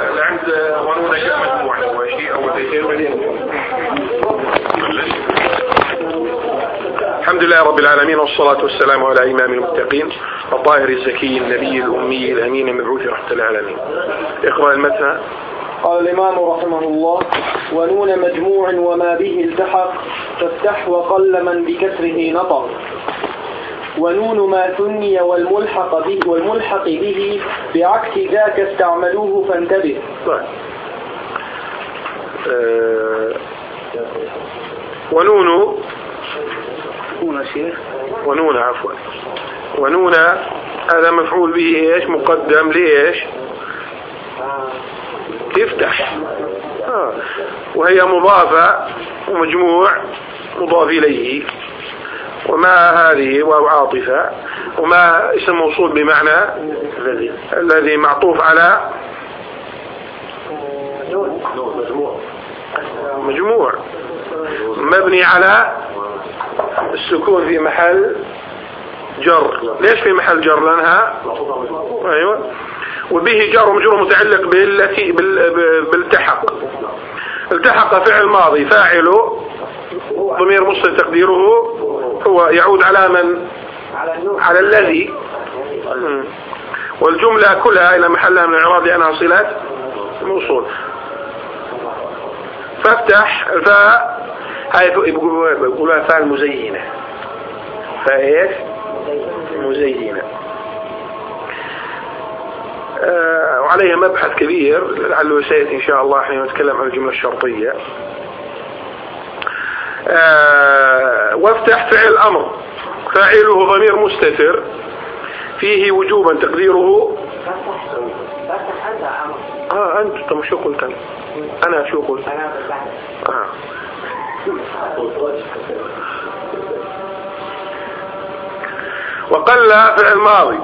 عند ونون مجموعة هو شيء أو بيتين بعدين. الحمد لله رب العالمين والصلاة والسلام على إمام المتقين الطاهر الزكي النبي الأمي الأمين المبعوث رحمة العالمين. اقرأ المتن. قال الإمام رحمه الله: ونون مجموع وما به التحق فافتح وقل من بكسره نطق. ونون ما ثني والملحق به بعكس ذاك استعملوه فانتبه. ونون عفوا ونون هذا مفعول به ايش مقدم ليش تفتح وهي مضافة ومجموع مضاف إليه وما هذه واو عاطفة وما اسم موصول بمعنى الذي معطوف على مجموع مبني على السكون في محل جر. ليش في محل جر؟ لأنها أيوة وبه جر ومجرور متعلق بالتي بالتحق. التحق فعل ماضي فاعله ضمير مستتر تقديره هو يعود على من؟ على الذي. والجملة كلها إلى محلها من الإعراب لأنها صلة موصول. فافتح الفاء هاي يقولها فاء المزينة. فايش مزينة وعليها مبحث كبير لعله سيأتي إن شاء الله حين نتكلم عن الجملة الشرطية. وافتح فعل أمر فاعله ضمير مستتر فيه وجوبا تقديره أنت طب شو قلت أنا شو قلت وقل فعل ماضي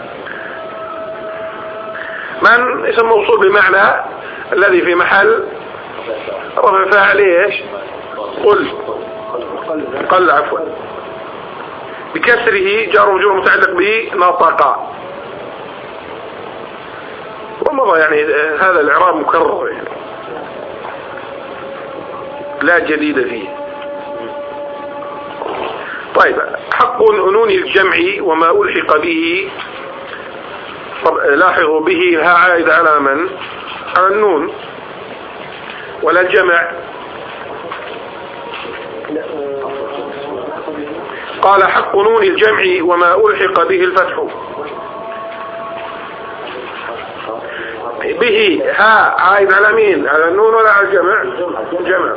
من اسم موصول بمعنى الذي في محل رفع فاعل ايش قل عفوا بكسره جار ومجرور متعلق به نطق ومضى يعني هذا الإعراب مكرر يعني لا جديد فيه. طيب حق نون الجمع وما ألحق به لاحظوا به ها عائد على من؟ على النون ولا الجمع. قال حق نون الجمع وما ألحق به الفتح به ها عائد على مين؟ على النون ولا على الجمع؟ الجمع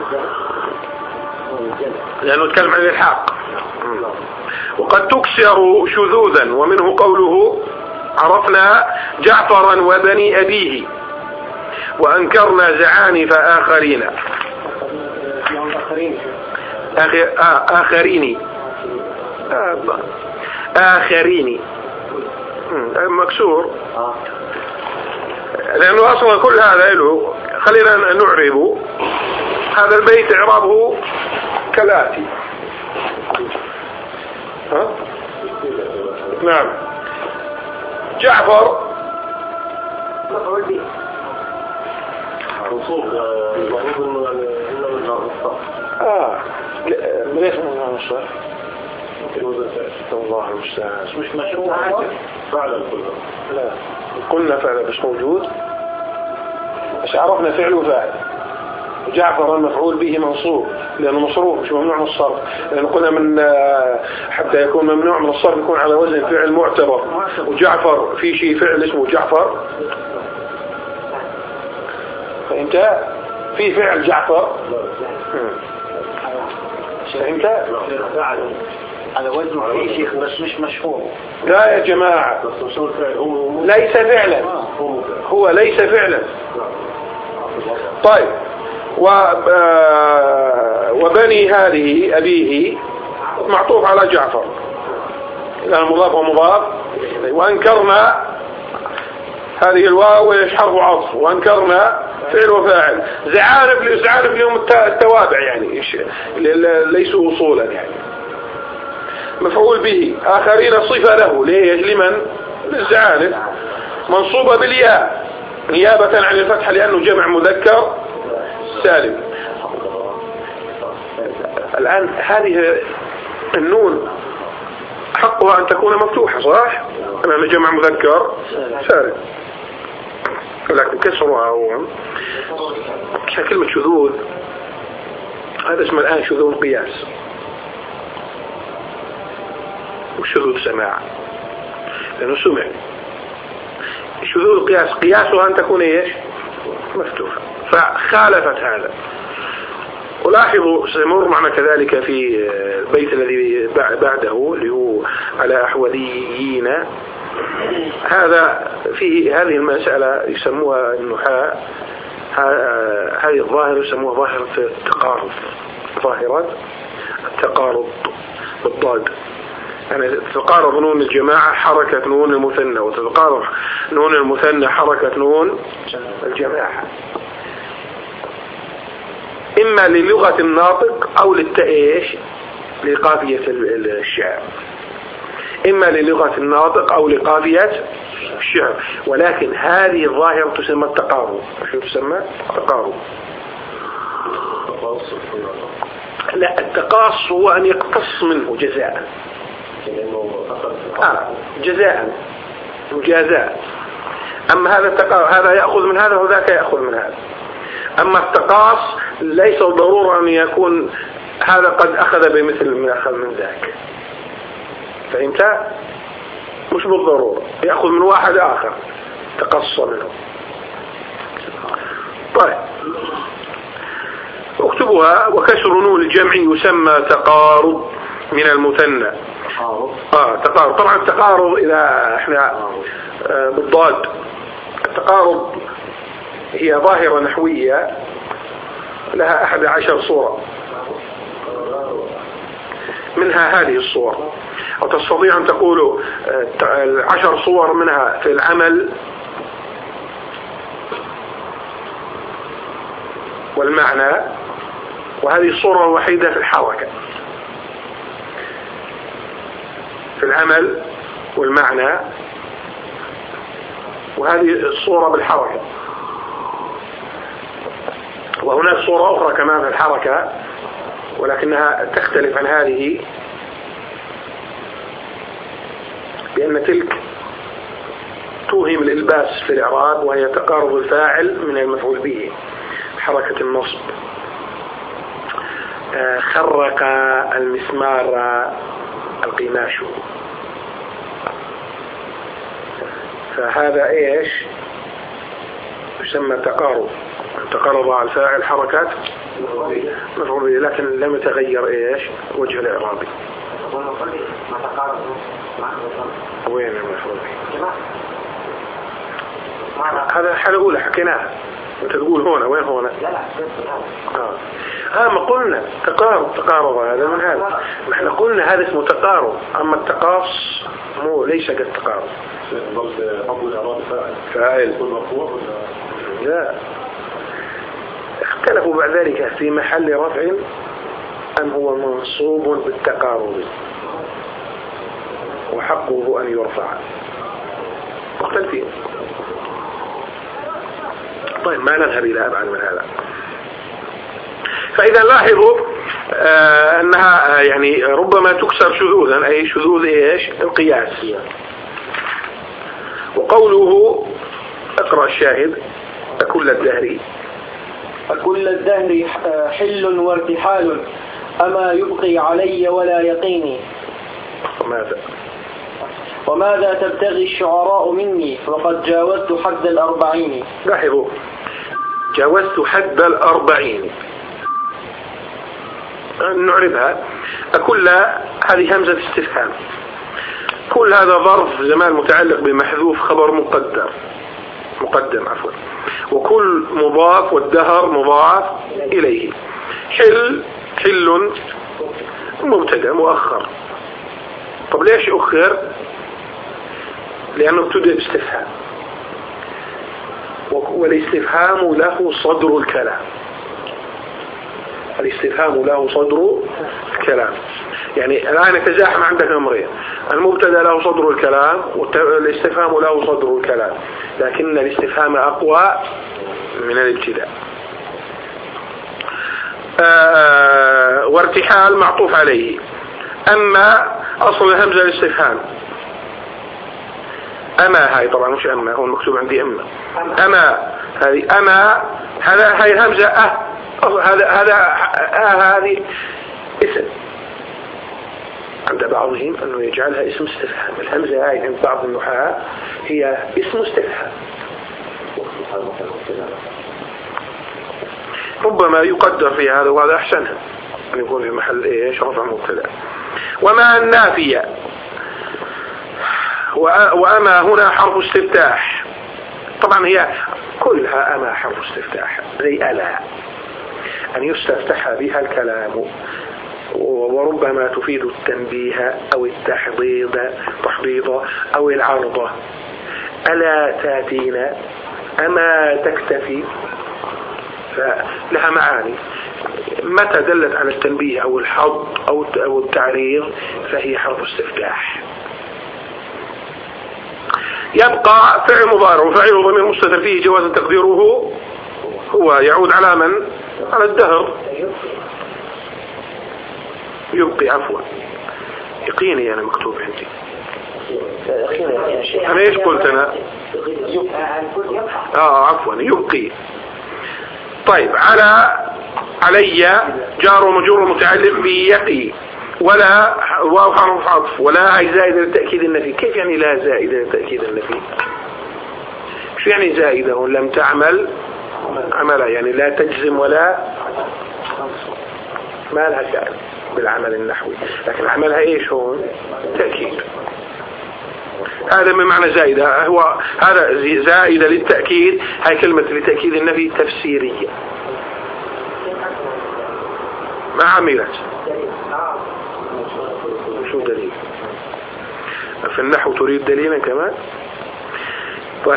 لأنه نتكلم عن الإلحاق. وقد تكسر شذوذا ومنه قوله عرفنا جعفرا وبني أبيه وأنكرنا زعانف آخرين آخرين مكسور لأنه أصلا كل هذا له. خلينا نعرب هذا البيت إعرابه كالآتي. نعم جعفر ليش من النصر الله المستعان مش مشروع فعلا لا قلنا فعلا بس موجود بس عرفنا فعل وفاعل. جعفر المفعول به منصوب لأنه مصروف مش ممنوع من الصرف لأنه قلنا من حتى يكون ممنوع من الصرف يكون على وزن فعل معتبر. وجعفر في شيء فعل اسمه جعفر فأنت في فعل جعفر فأنت على وزن في شيخ بس مش مشهور. لا يا جماعة ليس فعلا هو ليس فعلا. طيب وبني هذه أبيه معطوف على جعفر لأنه مضاف ومضاف. وأنكرنا هذه الواو حرف عطف وأنكرنا فعل وفاعل. زعانف اليوم التوابع يعني ليسوا وصولا يعني مفعول به. آخرين صفة له ليش لمن؟ للزعانف منصوبة بالياء نيابة عن الفتح لأنه جمع مذكر سالم. الآن هذه النون حقها أن تكون مفتوحة صح؟ لأنه جمع مذكر سالم، ولكن كسرها هو كلمة شذوذ. هذا اسمه الآن شذوذ قياس، وشذوذ سماع، لأنه سمع. شذوذ قياس قياسها أن تكون إيش؟ مفتوحة، فخالفت هذا. ولاحظوا سيمر معنا كذلك في البيت الذي بعده اللي هو على أحوذيين، هذا فيه هذه المسألة يسموها النحاة، هذه الظاهرة يسموها ظاهرة التقارب، ظاهرة التقارب بالضاد. يعني تتقارب نون الجماعة حركة نون المثنى، وتتقارب نون المثنى حركة نون الجماعة، إما للغة الناطق أو للتأيش لقافية الشعر، إما للغة الناطق أو لقافية الشعر. ولكن هذه الظاهرة تسمى التقارب. شو تسمى؟ التقارب. لا، التقاص هو أن يقتص منه جزاء، جزاء مجازاة. أما هذا التقارب هذا يأخذ من هذا وذاك يأخذ من هذا. أما التقاص ليس ضرورة أن يكون هذا قد أخذ بمثل من أخذ من ذاك، فهمت؟ مش بالضرورة يأخذ من واحد آخر تقص منه. طيب اكتبوها. وكسر نون الجمع يسمى تقارب من المثنى. تقارب. طبعا التقارب إذا احنا بالضاد، التقارب هي ظاهرة نحوية لها 11 صورة، منها هذه الصور، أو تستطيع أن تقول 10 صور منها في العمل والمعنى، وهذه الصورة الوحيدة في الحركة، في العمل والمعنى، وهذه الصورة بالحركة. وهناك صورة أخرى كمان في الحركة ولكنها تختلف عن هذه، لأن تلك توهم الإلباس في الإعراب، وهي تقارب الفاعل من المفعول به، حركة النصب. خرق المسمار القماش، فهذا إيش يسمى تقارب. تقارب على الفاعل حركات مفعول به، لكن لم يتغير إيش وجه الإعرابي. وين المفعول به؟ هذا حال أولى حكيناها، أنت تقول هنا وين هنا؟ ما قلنا تقارب هذا من هذا، نحن قلنا هذا اسمه تقارب. أما التقاص مو ليس كالتقارب. فاعل لا، اختلفوا بعد ذلك في محل رفع أم هو منصوب بالتقارب وحقه أن يرفع، مختلفين. طيب ما نذهب إلى أبعد من هذا. فإذا لاحظوا أنها يعني ربما تكسر شذوذا، أي شذوذ إيش القياس. وقوله اقرأ الشاهد: أكل الدهر. أكل الدهر حل وارتحال، أما يبقي علي ولا يقيني. وماذا تبتغي الشعراء مني، وقد جاوزت حد 40. لاحظوا جاوزت حد 40، نعرفها. أكل هذه همزة استفهام، كل هذا ظرف زمان متعلق بمحذوف خبر مقدم عفوا، وكل مضاف، والدهر مضاف إليه. حل مبتدأ مؤخر. طب ليش أخر؟ لأنه ابتدأ باستفهام، والاستفهام له صدر الكلام. الاستفهام له صدر الكلام، يعني الآن تزاحم عندك أمرين، المبتدا له صدر الكلام والاستفهام له صدر الكلام، لكن الاستفهام أقوى من الابتداء. وارتحال معطوف عليه. أما أصل الهمزة الاستفهام، أما هاي طبعا مش أما، هو المكتوب عندي أما هذه أما، هاي الهمزة هذه اسم عند بعضهم أنه يجعلها اسم استفهام. الهمزة هاي عند بعض النحاة هي اسم استفهام، ربما يقدر في هذا وهذا أحسنها أن يكون في محل إيش رفع مبتدا. وما النافية، وأما هنا حرف استفتاح، طبعا هي كلها أما حرف استفتاح زي ألا، أن يستفتح بها الكلام، وربما تفيد التنبيه أو التحضيض أو العرض. ألا تاتينا، أما تكتفي، فلها معاني. متى دلت على التنبيه أو الحض أو التعريض فهي حرف استفتاح. يبقى فعل مضارع وفعل ضمير مستتر فيه جواز تقديره هو، يعود على من؟ على الدهر. يبقي، عفوا يقيني أنا مكتوب عندي، أنا إيش قلت أنا؟ عفوا يبقي. طيب علي جار ومجرور متعلق بيقي، ولا واو حرف عطف، ولا هاي زائدة لتأكيد النفي. كيف يعني لا زائدة لتأكيد النفي؟ شو يعني زائدة؟ لم تعمل عملا، يعني لا تجزم ولا ما لها شأن بالعمل النحوي، لكن عملها ايش هون؟ تأكيد. هذا من معنى زائدة، هو هذا زائدة للتأكيد. هاي كلمة لتأكيد النفي تفسيرية ما عملت. شو دليل؟ في النحو تريد دليلا كمان؟ طيب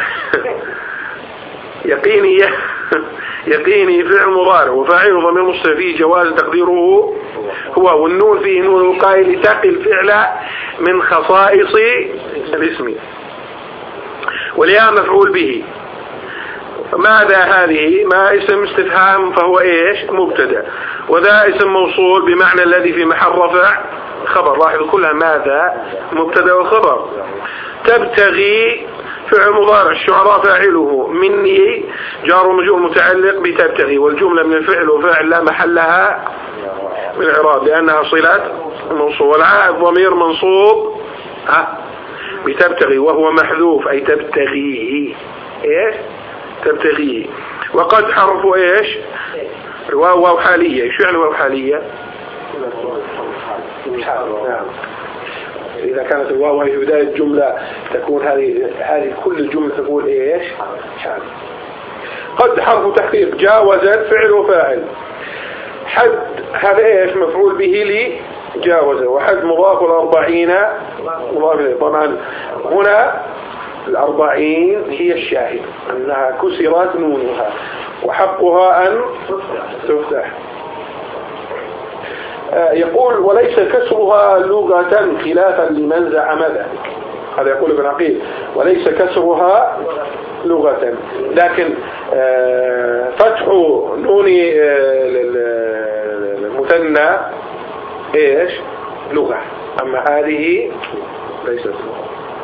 يقيني فعل مضارع وفاعل ضمير مستتر فيه جواز تقديره هو، والنون فيه نون القائل لتقي الفعل من خصائص الاسم، والياء مفعول به. ماذا هذه؟ ما اسم استفهام فهو ايش؟ مبتدا، وذا اسم موصول بمعنى الذي في محل رفع خبر. لاحظوا كلها ماذا مبتدا وخبر. تبتغي فعل مضارع الشعراء فاعله، مني جار ومجرور متعلق بتبتغي، والجملة من الفعل وفاعل لا محلها من الإعراب لأنها صلة موصول، والعائد ضمير منصوب بتبتغي وهو محذوف أي تبتغيه ايش؟ تبتغيه. وقد حرف ايش؟ واو حالية. شو يعني واو حالية؟ نعم، إذا كانت الواو في بداية الجملة تكون هذه كل الجملة تقول ايش؟ حال. قد حرف تحقيق، جاوزت فعل وفاعل. حد هذا ايش؟ مفعول به لجاوز، وحد مضاف 40 مضاف. طبعا هنا 40 هي الشاهد أنها كسرت نونها وحقها أن تفتح. يقول وليس كسرها لغة خلافا لمن زعم ذلك. هذا يقول ابن عقيل وليس كسرها لغة، لكن فتح نون المثنى ايش؟ لغة، أما هذه ليست لغة.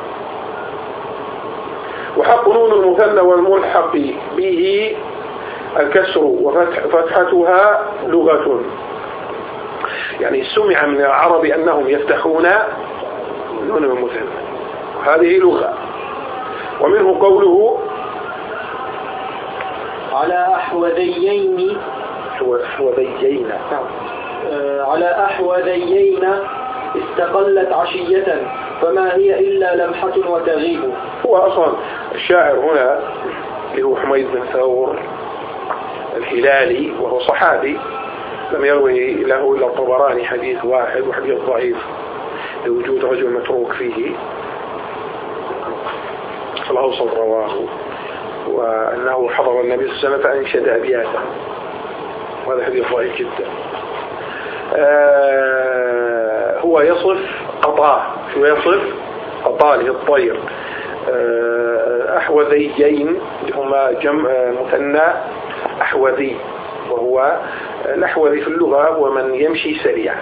وحق نون المثنى والملحق به الكسر وفتحتها لغة، يعني سمع من العرب أنهم يفتحون نون المثنى، هذه لغة. ومنه قوله على أحوذيين على أحوذيين استقلت عشية فما هي إلا لمحة وتغيب. هو أصلا الشاعر هنا اللي هو حميد بن ثور الهلالي، وهو صحابي لم يروي له إلا الطبراني حديث واحد وحديث ضعيف لوجود رجل متروك فيه، فالأوسط رواه، وأنه حضر النبي صلى الله عليه وسلم فأنشد أبياتا، وهذا حديث ضعيف جدا. هو هو يصف قطاه. شو يصف؟ قطاه اللي هي الطير. أحوذيين هما جمع مثنى أحوذي، وهو الأحوذي في اللغة هو من يمشي سريعا،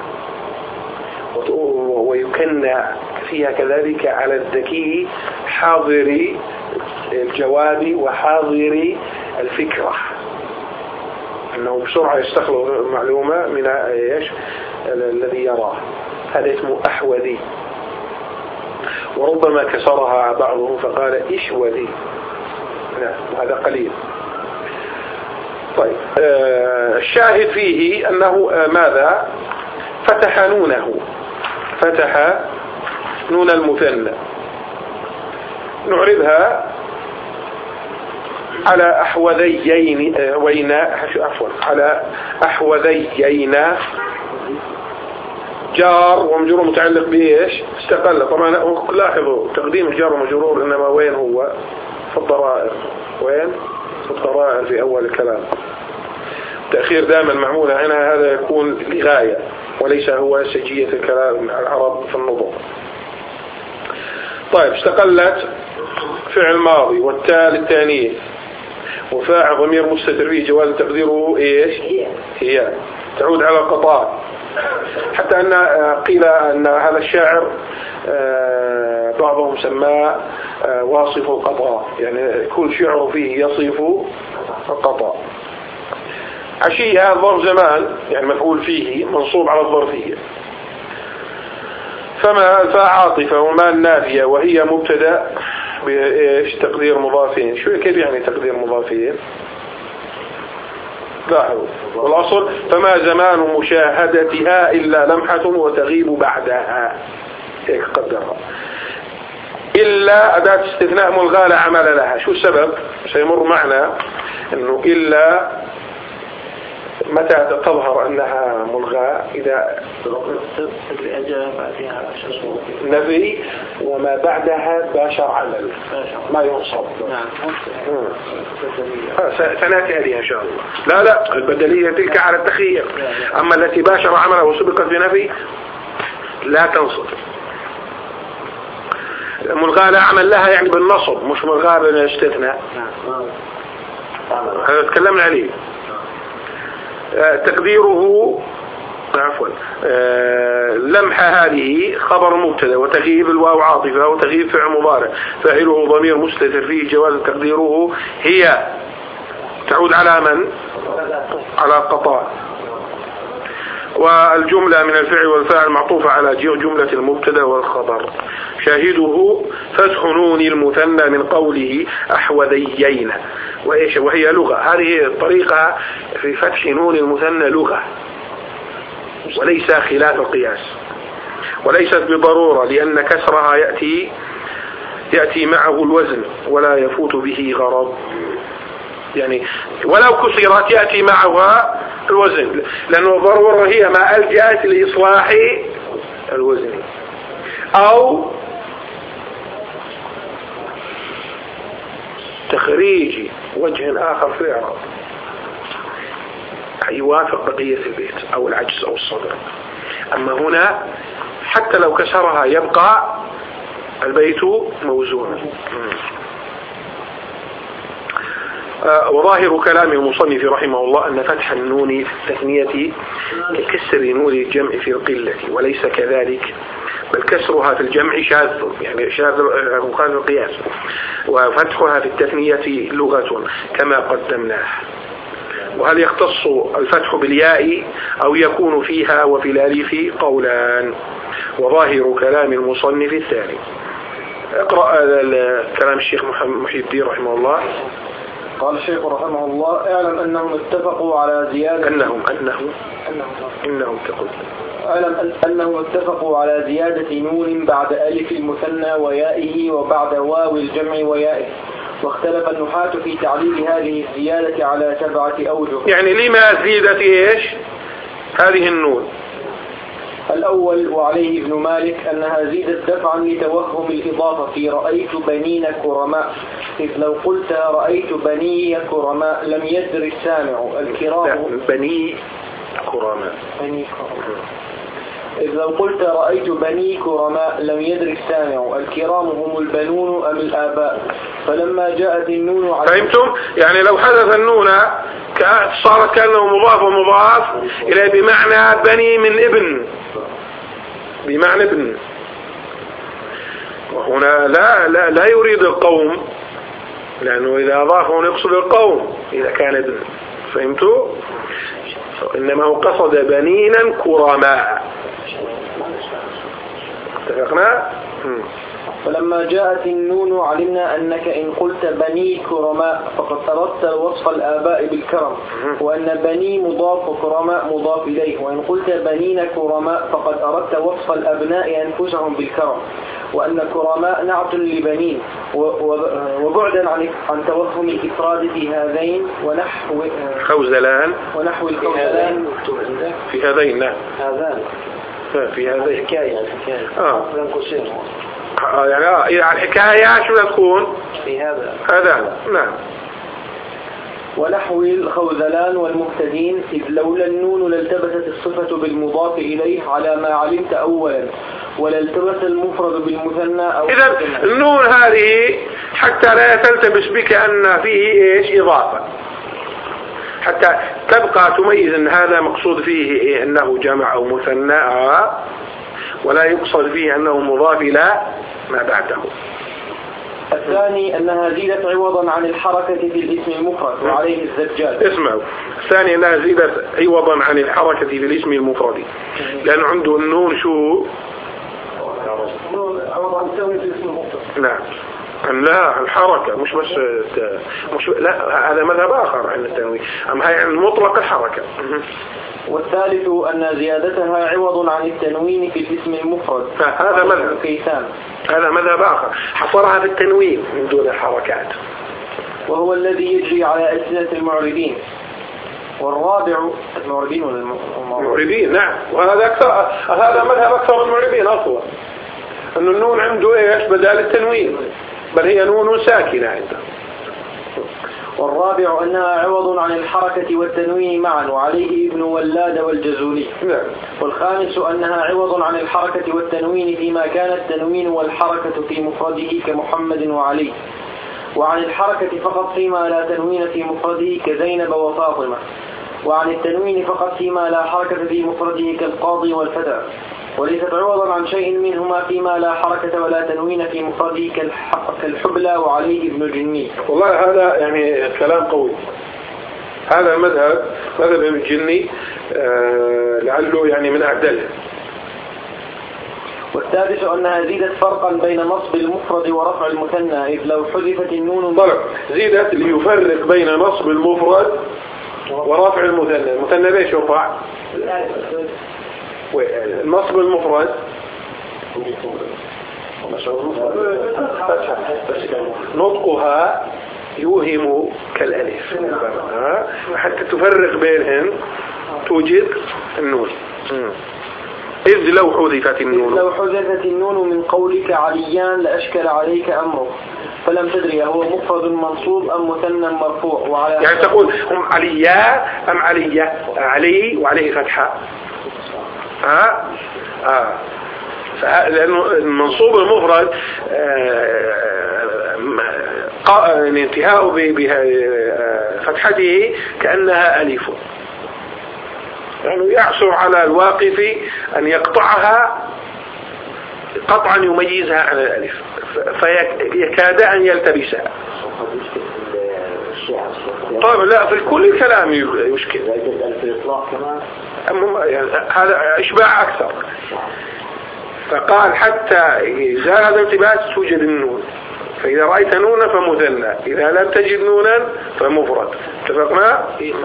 ويكنى فيها كذلك على الذكي حاضر الجواب وحاضر الفكرة، أنه بسرعة يستخلص المعلومة من الذي يراه. هذا اسمه أحوذي. وربما كسرها بعضهم فقال إشوذي، هذا قليل. طيب، الشاهد فيه أنه ماذا؟ فتح نونه، فتح نون المثنى. نعربها على أحوذيين على أحوذيين جار ومجرور متعلق بإيش؟ استقل. طبعا لاحظوا تقديم الجار ومجرور إنما وين هو؟ في الضرائر. وين؟ في الضرائر في أول الكلام. تأخير دائما معمول عنها، هذا يكون لغاية وليس هو سجية الكلام العرب في النظم. طيب، استقلت فعل ماضي والتاء للتانيث وفاعل ضمير مستتر فيه جواز تقديره إيش؟ هي. تعود على القطاع. حتى أن قيل أن هذا الشاعر بعضهم سماه واصف القطاع، يعني كل شعر فيه يصف القطاع. عشية ظرف زمان، يعني مفعول فيه منصوب على الظرفية. فما الفاء عاطفة وما النافية وهي مبتدأ بإيش؟ تقدير مضافين. شو كيف يعني تقدير مضافين؟ لاحظوا، والأصل فما زمان مشاهدتها إلا لمحة وتغيب بعدها، هيك قدرها. إلا أداة استثناء ملغاة لا عمل لها. شو السبب؟ سيمر معنا إنه إلا متى تظهر أنها ملغاة؟ إذا نفي وما بعدها باشر عمل ما ينصب. سنأتي عليها إن شاء الله. لا البدلية تلك على التخيير، أما التي باشر عملها وسبقت بنفي لا تنصب. ملغاة لا عمل لها يعني بالنصب، مش ملغاة بالاستثناء. هذا تكلمنا عليه. تقديره لمحة هذه خبر مبتدا وتغييب الواو عاطفة وتغييب فعل مضارع فاعله ضمير مستتر فيه جواز تقديره هي. تعود على من؟ على القطاع. والجملة من الفعل والفاعل معطوفة على جملة المبتدا والخبر. شاهده فتح نون المثنى من قوله أحوذيين، وهي لغة. هذه الطريقة في فتح نون المثنى لغة وليس خلاف القياس، وليست بضرورة، لأن كسرها يأتي معه الوزن ولا يفوت به غرض. يعني ولو كسرت يأتي معها الوزن، لأنه الضرورة هي ما ألجأت لإصلاح الوزن أو تخريج وجه آخر في الإعراب يوافق بقية البيت أو العجز أو الصدر. أما هنا حتى لو كسرها يبقى البيت موزونا. وظاهر كلام المصنف رحمه الله أن فتح النون في التثنية ككسر نون الجمع في القلة، وليس كذلك، بل كسرها في الجمع شاذ، يعني شاذ مخالف القياس، وفتحها في التثنية لغة كما قدمناه. وهل يختص الفتح بالياء أو يكون فيها وفي الألف قولان، وظاهر كلام المصنف الثاني. اقرأ كلام الشيخ محي الدين رحمه الله. قال الشيخ رحمه الله: اعلم أنهم اتفقوا على زيادة أنهم اتفقوا على زيادة نون بعد ألف المثنى ويائه وبعد واو الجمع ويائه، واختلف النحاة في تعليل هذه الزيادة على 7 أوجه. يعني لما زيدت إيش هذه النون؟ الأول وعليه ابن مالك أنها زيدت دفعا لتوهم الإضافة في رأيت بنين كرماء، إذ لو قلت رأيت بني كرماء لم يدر السامع الكرام بني كرماء. إذ لو قلت رأيت بني كرماء لم يدرك السامع الكرام هم البنون أم الآباء، فلما جاءت النون على فهمتم؟ يعني لو حدث النون صارت كأنه مضاف ومضاف إلى بمعنى بني من ابن، بمعنى ابن، وهنا لا يريد القوم، لأنه إذا أضافه يقصد القوم إذا كان ابن. فهمتوا؟ إنما هو قصد بنينا كرماء. اتفقنا؟ فلما جاءت النون علمنا أنك إن قلت بني كرماء فقد أردت وصف الآباء بالكرم، وأن بني مضاف وكرماء مضاف إليه، وإن قلت بنين كرماء فقد أردت وصف الأبناء أنفسهم بالكرم، وأن كرماء نعت لبنين، وبعدا عن توهم الإفراد في هذين ونحو خوزلان الخوزلان في هذين. لا هذان في هذين حكاية يعني إذا الحكاية شو تكون في هذا. نعم. ونحو الخوذلان والمهتدين، إذ لولا النون لالتبست الصفة بالمضاف إليه على ما علمت أولا، ولالتبس المفرد بالمثنى. إذا النون هذه حتى لا تلتبس بك أن فيه إيش إضافة، حتى تبقى تميز أن هذا مقصود فيه إيه، أنه جمع أو مثنى، ولا يقصد فيه أنه مضاف إلى ما بعده. الثاني أنها زيدت عوضا عن الحركة في الاسم المفرد وعليه الزجاج. اسمعوا، الثاني أنها زيدت عوضا عن الحركة في الاسم المفرد، لأن عنده النون شو عوضا عن التنوين في الاسم المفرد. نعم. لا الحركة مش بس لا، هذا مذهب آخر عن التنوين، أما هي عن مطلق الحركة. والثالث أن زيادتها عوض عن التنوين في الاسم المفرد. هذا مذهب كيسان، هذا مذهب آخر حصرها في التنوين من دون الحركات، وهو الذي يجري على ألسنة المعربين. والرابع المعربين ولا المعربين. نعم. وهذا أكثر، هذا مذهب أكثر المعربين أصلا، أن النون عنده إيش بدل التنوين، بل هي نون ساكنة عنده. والرابع أنها عوض عن الحركة والتنوين معا، وعليه ابن ولاد والجزولي. نعم. والخامس أنها عوض عن الحركة والتنوين فيما كان التنوين والحركة في مفرده كمحمد وعلي، وعن الحركة فقط فيما لا تنوين في مفرده كزينب وفاطمة، وعن التنوين فقط فيما لا حركة في مفرده كالقاضي والفتى، وليست عوضا عن شيء منهما فيما لا حركة ولا تنوين في مفرده كالحبلى وعليه ابن جني. والله هذا يعني كلام قوي، هذا مذهب ابن الجني، لعله يعني من أعدله. والثالث أنها زيدت فرقا بين نصب المفرد ورفع المثنى، إذ لو حذفت النون زيدت ليفرق بين نصب المفرد ورفع المثنى. المثنى ليش يرفع؟ نصب المفرد نطقها يوهم كالألف، حتى تفرق بينهم توجد النون. إذ لو حذفت النون من قولك عليان لأشكل عليك أمره، فلم تدري هو مفرد منصوب أم مثنى مرفوع. وعلى يعني تقول هم عليا أم عليا، علي وعليه فتحة. لأنه المنصوب المفرد انتهاء بفتحته كأنها ألف، يعني يعصر على الواقف أن يقطعها قطعا يميزها عن الألف، فيكاد أن يلتبسها. طيب لا، في كل الكلام يشكل، هذا إشباع أكثر. فقال حتى إذا هذا التباس توجد النون، فإذا رأيت نونا فمثنى، إذا لم تجد نونا فمفرد. اتفقنا؟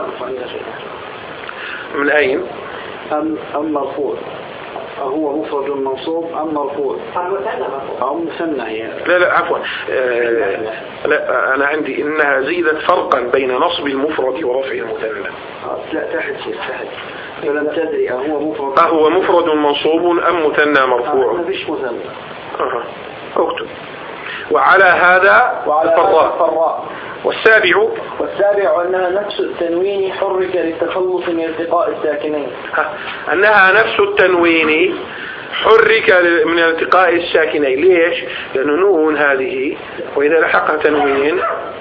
من أين؟ أم مرفوع، هو مفرد منصوب أم مرفوع أو مثنى؟ لا عفوا، لا أنا عندي إنها زيدت فرقا بين نصب المفرد ورفع المثنى. لا تحت فلم تدري هو مفرد منصوب أم مثنى مرفوع. مفيش مثنى. اكتب وعلى هذا الفراء. والسابع أنها نفس التنوين حرك للتخلص من التقاء الساكنين. أنها نفس التنوين حرك من التقاء الساكنين. ليش؟ لأنه نون هذه وإذا لحقها تنوين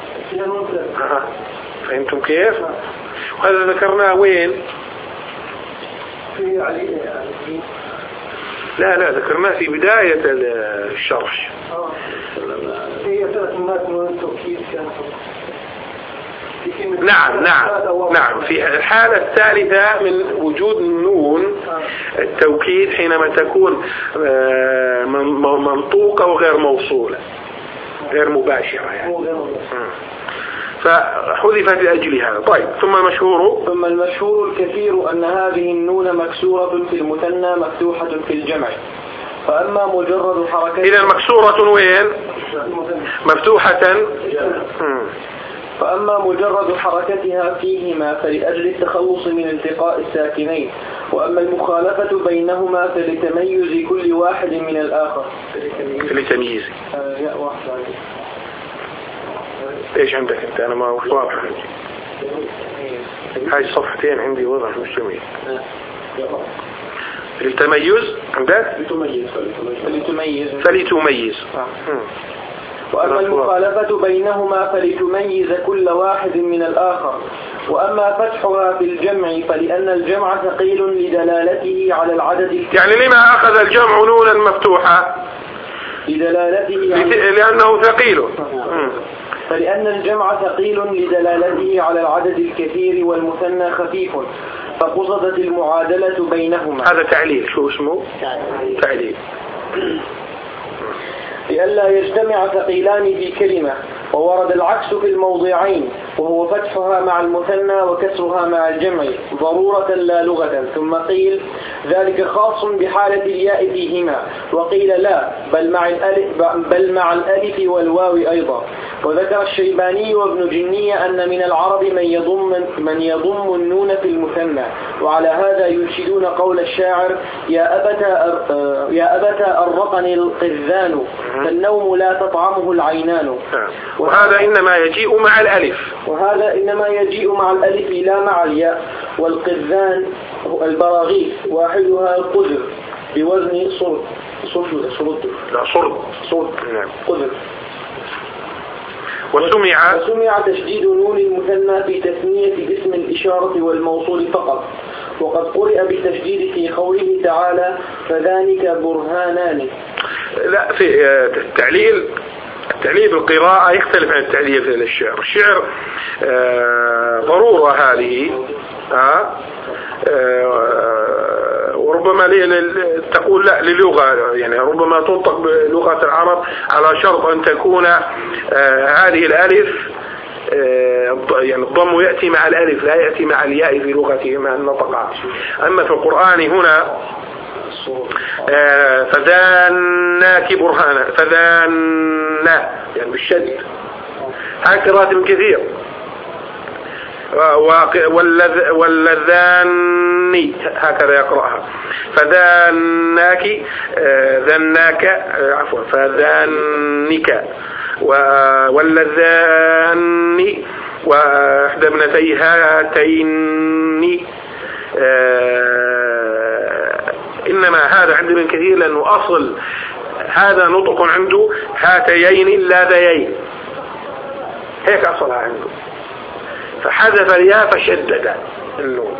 فهمتم كيف؟ وهذا ذكرناه وين؟ لا ذكرناه في بداية الشرح. هي ثلاث مرات من التوكيد كانت. نعم في الحالة الثالثة من وجود النون التوكيد حينما تكون منطوقة وغير موصولة غير مباشرة يعني. فحذفت لأجل هذا. طيب ثم المشهور الكثير أن هذه النون مكسورة في المثنى مفتوحة في الجمع. فأما مجرد حركتها إذا مكسورة وين؟ مفتوحة. فأما مجرد حركتها فيهما فلأجل التخلص من التقاء الساكنين. وأما المخالفة بينهما فلتميز كل واحد من الآخر. فلتمييز. ايش عندك انت؟ انا ما واضح عندي هاي الصفحتين عندي وضع مش جميل. التميز عندك فلتميز. وأما المخالفة بينهما فلتميز كل واحد من الآخر. وأما فتحها في الجمع فلأن الجمع ثقيل لدلالته على العدد. يعني لما أخذ الجمع نونا مفتوحة؟ لدلالته لأنه ثقيل. فلأن الجمع ثقيل لدلالته على العدد الكثير والمثنى خفيف فقصدت المعادلة بينهما. هذا تعليل. شو اسمه؟ تعليل. لئلا يجتمع ثقيلان في كلمة. وورد العكس في الموضعين وهو فتحها مع المثنى وكسرها مع الجمع ضرورة لا لغة. ثم قيل ذلك خاص بحالة الياء فيهما. وقيل لا بل مع الألف والواو أيضا. وذكر الشيباني وابن جنية أن من العرب من يضم النون في المثنى. وعلى هذا ينشدون قول الشاعر يا أبتا أرقني القذان فالنوم لا تطعمه العينان. وهذا إنما يجيء مع الألف. لا مع الياء. والقذان البراغيث واحدها القذر بوزن صرد. نعم. قذر. وسمع تشديد نون المثنى في تثنية اسم الإشارة والموصول فقط. وقد قرئ بالتشديد في قوله تعالى فذلك برهانان. لا في التعليل بالقراءة يختلف عن التعليل في الشعر. الشعر ضرورة هذه وربما تقول لا للغة يعني ربما تنطق بلغة العرب على شرط أن تكون هذه الألف يعني الضم يأتي مع الألف لا يأتي مع الياء في لغته مع النطقات. أما في القرآن هنا فذاناك برهانا فذانا يعني بالشد. هكذا من كثير. واللذاني هكذا يقرأها فذاناك ذناك عفوا فذانك واللذاني وإحدى ابنتي هاتين. إنما هذا عند ابن كثير لأنه أصل هذا نطق عنده هاتيين اللاذيين هيك أصلها عنده فحذف الياء فشدد النون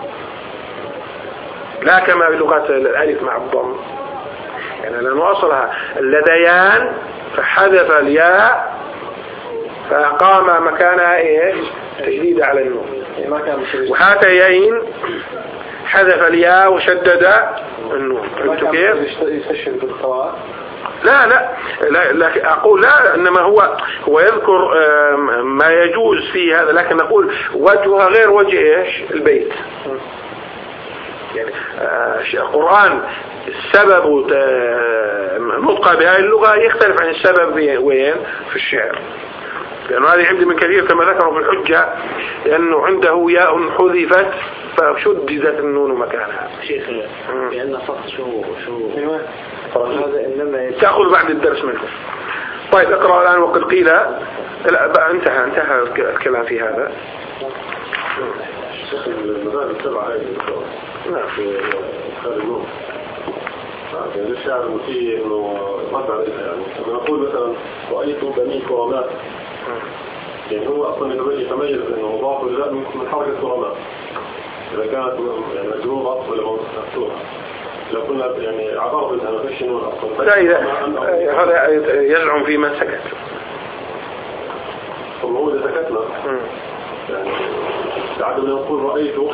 لا كما بلغة الألف مع الضم يعني لأنه أصلها اللذيان فحذف الياء فقام مكانها إيش تشديد على النون. وهاتيين حذف الياء وشدد النون. فهمتوا كيف؟ يستشهد بالقراءة. لا أقول لا إنما هو يذكر ما يجوز فيه هذا لكن أقول وجهها غير وجه إيش البيت يعني القرآن السبب نطق بهذه اللغة يختلف عن السبب وين في الشعر لأنه هذه عندي من كثير كما ذكروا في الحجة لأنه عنده ياء حذفت فشددت النون مكانها. شيخ لأن فقط شو هذا إنما تأخذ بعد الدرس منه طيب اقرأ الآن. وقد قيل انتهى الكلام في هذا. المذاهب السبعة في خارج النوم يعني الشعر المسيء انه رد عليها. يعني لما نقول مثلا رأيت بني كرماء يعني هو اصلا يتميز انه مضاف ولا من حركة كرماء اذا كانت يعني مجرورة ولا مفتوحة. لو قلنا يعني عبارة منها ما فيش نون اصلا. لا هذا يزعم فيما سكت. طب هو اذا سكتنا يعني عدم يقول رأيته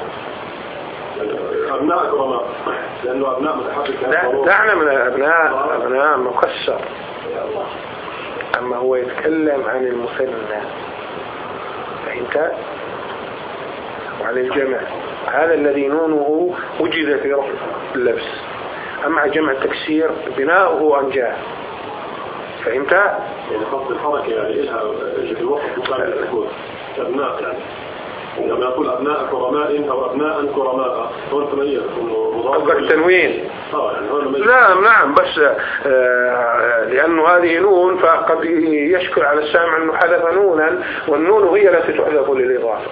أبناء كرماء لأنه أبناء متحرك. دعنا من أبناء مكسر. أما هو يتكلم عن المثنى فهمت وعن الجمع. هذا الذي نونه وجد في رفع اللبس. أما جمع التكسير بناؤه أنجاه فهمت. يعني خط الحركة يعني إلها في الوقت مكان يكون أبناء يعني لما يقول أبناء كرماء أو أبناء كرماء هو تميز إنه مضاف التنوين. يعني نعم بس لأنه هذه نون فقد يشكل على السامع أنه حذف نونا والنون هي التي تحذف للإضافة.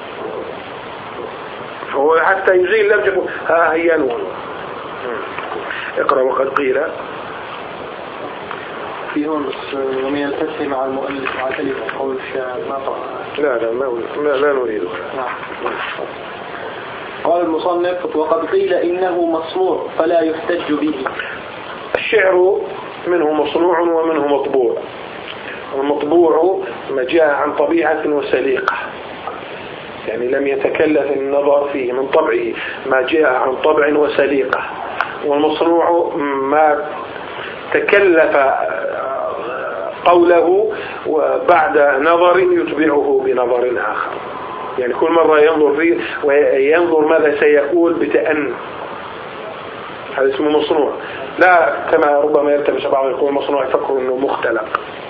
هو حتى يزيل لفظه ها هي نون. اقرأ. وقد قيل في هون بس ومن الفتح مع المؤلف مع كلمة قول الشاعر ما طبعا لا نريده. قال المصنف وقد قيل إنه مصنوع فلا يحتج به. الشعر منه مصنوع ومنه مطبوع. المطبوع ما جاء عن طبيعة وسليقة يعني لم يتكلف النظر فيه من طبعه ما جاء عن طبع وسليقة. والمصنوع ما تكلف قوله وبعد نظر يتبعه بنظر آخر يعني كل مرة ينظر فيه وينظر ماذا سيقول بتأني. هذا اسمه مصنوع. لا كما ربما يلتبس بعض يقول مصنوع يفكر انه مختلق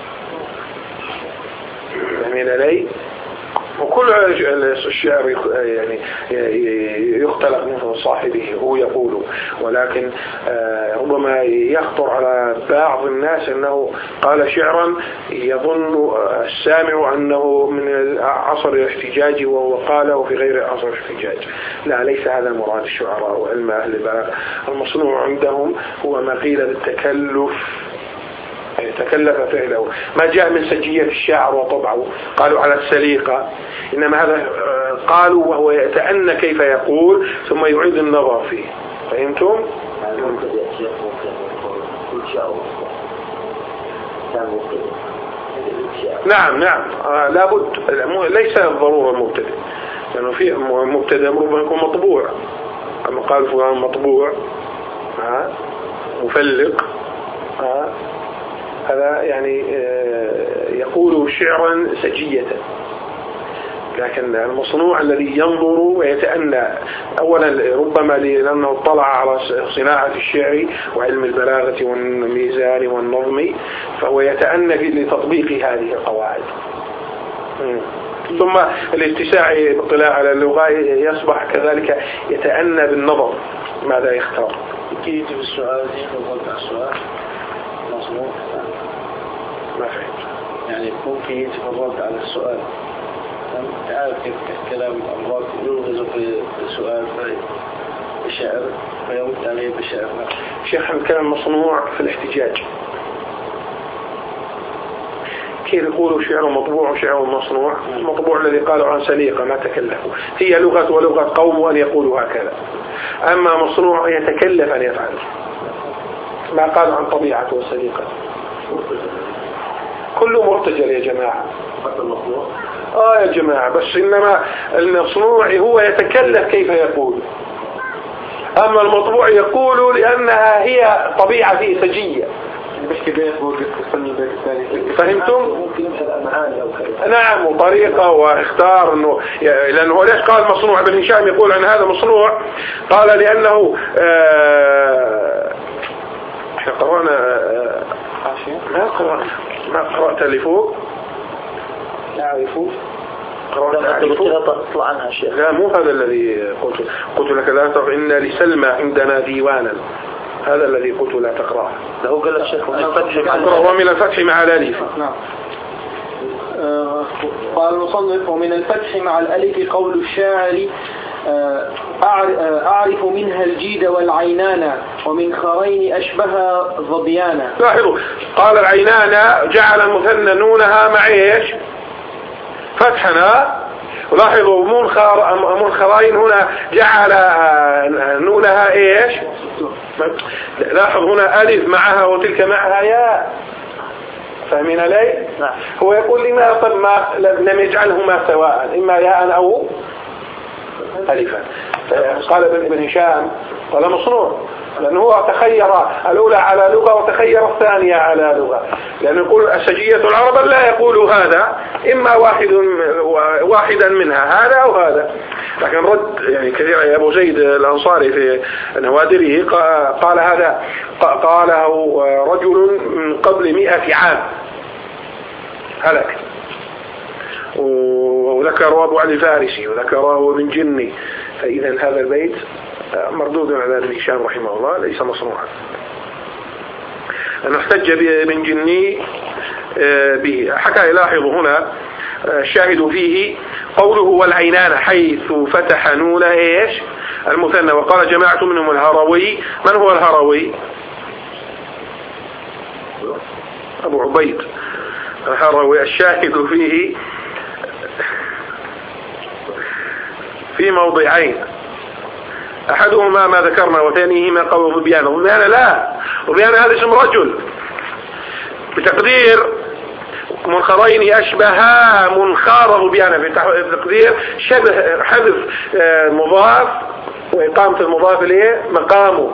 يعني لي. وكل الشعر يعني يختلق من صاحبه هو يقول ولكن ربما يخطر على بعض الناس أنه قال شعرا يظن السامع أنه من عصر الاحتجاج وهو قاله في غير عصر الاحتجاج. لا ليس هذا مراد الشعراء وعلم أهل البلاغة. المصنوع عندهم هو ما قيل بالتكلف يعني تكلف فعله ما جاء من سجية الشاعر وطبعه قالوا على السليقة. إنما هذا قالوا وهو يتأنى كيف يقول ثم يعيد النظر فيه. فهمتم؟ نعم لابد ليس الضرورة المبتدئ لأنه في مبتدئ ربما يكون مطبوع. أما قال فلان مطبوع مفلق هذا يعني يقول شعرا سجية. لكن المصنوع الذي ينظر ويتأنى أولا ربما لأنه اطلع على صناعة الشعر وعلم البلاغة والميزان والنظم فهو يتأنى لتطبيق هذه القواعد. ثم الاتساع باطلاع على اللغة يصبح كذلك يتأنى بالنظر ماذا يختار. كيف السؤال يخلق السؤال مصنوع ما فهمت يعني ممكن يجب الرد على السؤال. تعرف كيف كلام الأمراض يلغز في السؤال في الشعر فيرد عليه بالشعر. شيخ الكلام مصنوع في الاحتجاج كيف يقولوا شعر مطبوع وشعر مصنوع. المطبوع الذي قالوا عن سليقة ما تكلفوا هي لغة ولغة قوم أن يقولوا هكذا. أما مصنوع يتكلف أن يفعل ما قالوا عن طبيعة وسليقة. كله مرتجل يا جماعة. يا جماعة بس إنما المصنوع هو يتكلف كيف يقول. أما المطبوع يقول لأنها هي طبيعة فيه سجية. فهمتم؟ نعم وطريقة واختار انه لانه ليش قال مصنوع. ابن هشام يقول عن هذا مصنوع قال لانه احنا قرأنا ما قرأت اللي فوق يعرفوا تطلع عنها شيء. لا مو هذا الذي قلت لك لا ترى إن لسلمى عندنا ديوانا هذا الذي قلت لا تقرأه. هو قال الشيخ ومن الفتح مع الألف. نعم. قال المصنف ومن الفتح مع الألف قول الشاعر أعرف منها الجيد والعينان ومن خرين أشبه ظبيانا. لاحظوا قال العينان جعل المثنى نونها مع إيش فتحنا، ولاحظوا منخرين هنا جعل نونها إيش، لاحظ هنا ألف معها وتلك معها ياء، فاهمين علي؟ هو يقول لماذا ما لم يجعلهما سواء إما ياء أو ألفا؟ قال ابن هشام قال مصنوع، لأنه هو تخير الأولى على لغة وتخير الثانية على لغة، لأنه يقول السجية العرب لا يقول هذا، إما واحدا منها هذا أو هذا. لكن رد يعني كثير أبو زيد الأنصاري في نوادره قال هذا قاله رجل من قبل 100 عام هلك، وذكره أبو علي الفارسي وذكره ابن جني، فإذا هذا البيت مردود على ابن هشام رحمه الله ليس مصنوعا. أنه احتج بابن جني به. حكى يلاحظ هنا الشاهد فيه قوله والعينان حيث فتح نون ايش المثنى، وقال جماعة منهم الهروي. من هو الهروي؟ أبو عبيد الهروي. الشاهد فيه في موضعين، أحدهما ما ذكرنا وثانيهما قول ظبيان. ظبيان لا، ظبيان هذا اسم رجل بتقدير منخرين أشبها منخار ظبيان، في تقدير شبه حذف مضاف وإقامة المضاف إليه مقامه.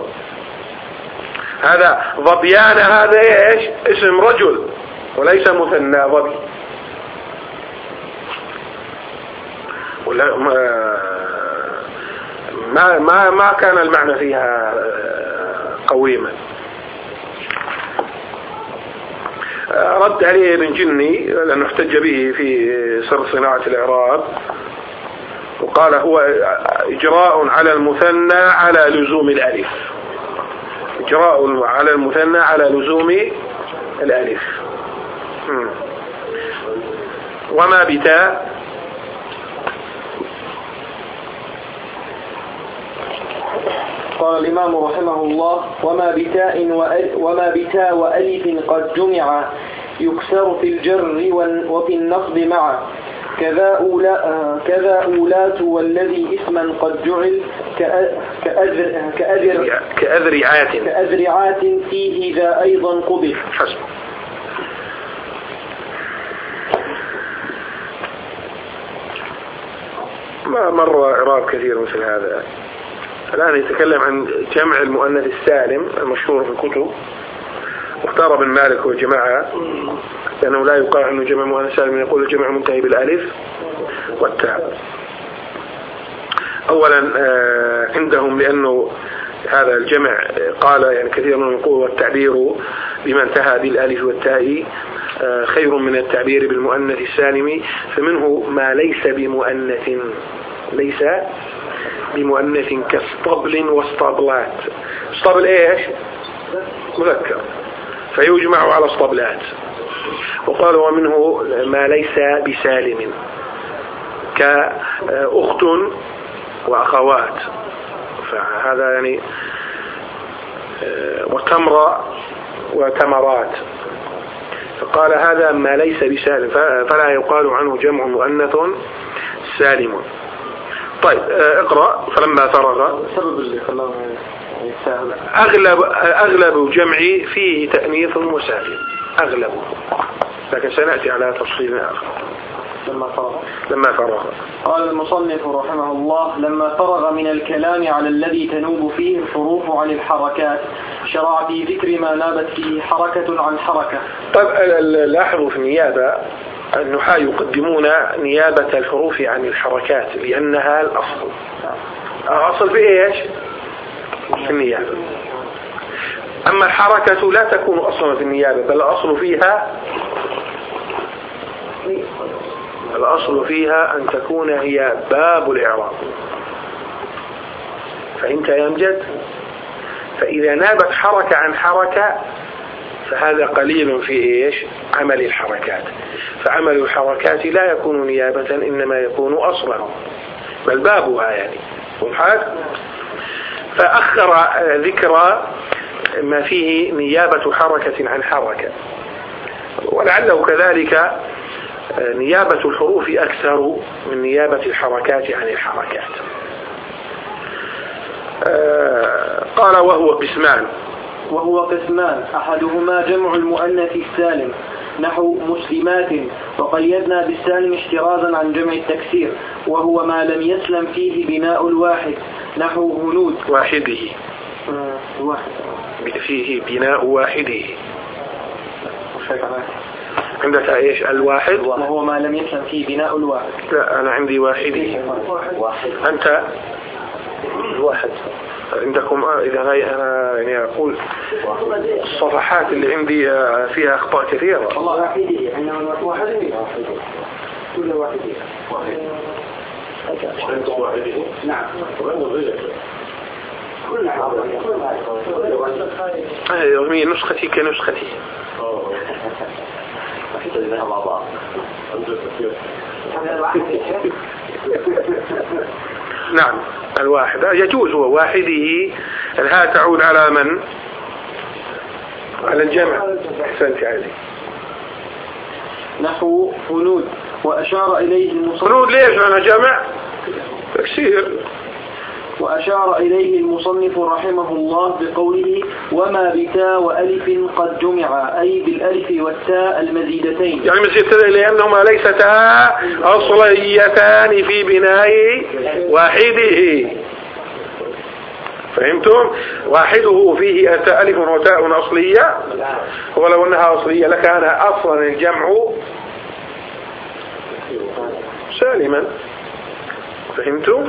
هذا ظبيان هذا إيش اسم رجل وليس مثنى ظبي. ما كان المعنى فيها قويما. رد عليه ابن جني لأنه احتج به في سر صناعة الإعراب، وقال هو إجراء على المثنى على لزوم الألف، إجراء على المثنى على لزوم الألف. وما بتاء قال الإمام رحمه الله وما بتاء وألف قد جمع يكسر في الجر وفي النصب معا، كذا أولات والذي اسما قد جعل كأذرعات فيه ذا أيضا قبل. حسب. ما مر إعراب كثير مثل هذا. الآن يتكلم عن جمع المؤنث السالم المشهور في الكتب، واختار ابن مالك وجماعة لأنه لا يقال أنه جمع مؤنث سالم، يقول الجمع منتهي بالألف والتاء. أولا عندهم لأنه هذا الجمع قال يعني كثير من يقول والتعبير بما انتهى بالألف والتاء خير من التعبير بالمؤنث السالم، فمنه ما ليس بمؤنث، ليس بمؤنث كاسطبل واسطبلات. اسطبل ايش؟ مذكر، فيجمع على اسطبلات. وقال ومنه ما ليس بسالم كأخت وأخوات، فهذا يعني وتمر وتمرات، فقال هذا ما ليس بسالم فلا يقال عنه جمع مؤنث سالم. طيب اقرأ. فلما فرغ السبب اللي خلاه يسهل أغلب جمعي فيه تأنيث وسالم، أغلب، لكن سنأتي على تفصيل آخر. لما فرغ قال المصنف رحمه الله لما فرغ من الكلام على الذي تنوب فيه الحروف عن الحركات شرع في ذكر ما نابت فيه حركة عن حركة. طيب لاحظوا في النيابة النحاة يقدمون نيابة الحروف عن الحركات لأنها الأصل. الأصل في إيش؟ في النيابة. أما الحركة لا تكون أصلا في النيابة، بل الأصل فيها أن تكون هي باب الإعراب. فأنت يا أمجد فإذا نابت حركة عن حركة فهذا قليل في إيش؟ عمل الحركات. فعمل الحركات لا يكون نيابة إنما يكون أصلا، بل بابها يعني والحال. فأخر ذكر ما فيه نيابة حركة عن حركة، ولعله كذلك نيابة الحروف أكثر من نيابة الحركات عن الحركات. قال وهو قسمان أحدهما جمع المؤنث السالم نحو مسلمات، وقيدنا بالسالم احترازا عن جمع التكسير، وهو ما لم يسلم فيه بناء الواحد نحو هنود واحده، فيه بناء واحده. عندك ايش الواحد؟ وهو ما لم يسلم فيه بناء الواحد. لا أنا عندي واحده. أنت واحد عندكم. إذا أنا يعني أقول الصفحات اللي عندي فيها أخطاء كثيرة. الله واحده عندنا واحده كل واحده عندكم واحده. نعم كل هي نسختي كنسختي. نعم الواحد يجوز هو واحده. الهاء تعود على من؟ على الجمع. أحسنت علي. نحو هنود وأشار إليه المصنف. هنود ليش؟ أنا جمع تكسير. وأشار إليه المصنف رحمه الله بقوله وما بتاء وألف قد جمع، أي بالألف والتاء المزيدتين، يعني مزيدتين لأنهما ليستا أصليتان في بناء واحده. فهمتم؟ واحده فيه ألف وتاء أصلية، ولو أنها أصلية لكان أصلا الجمع سالما. فهمتم؟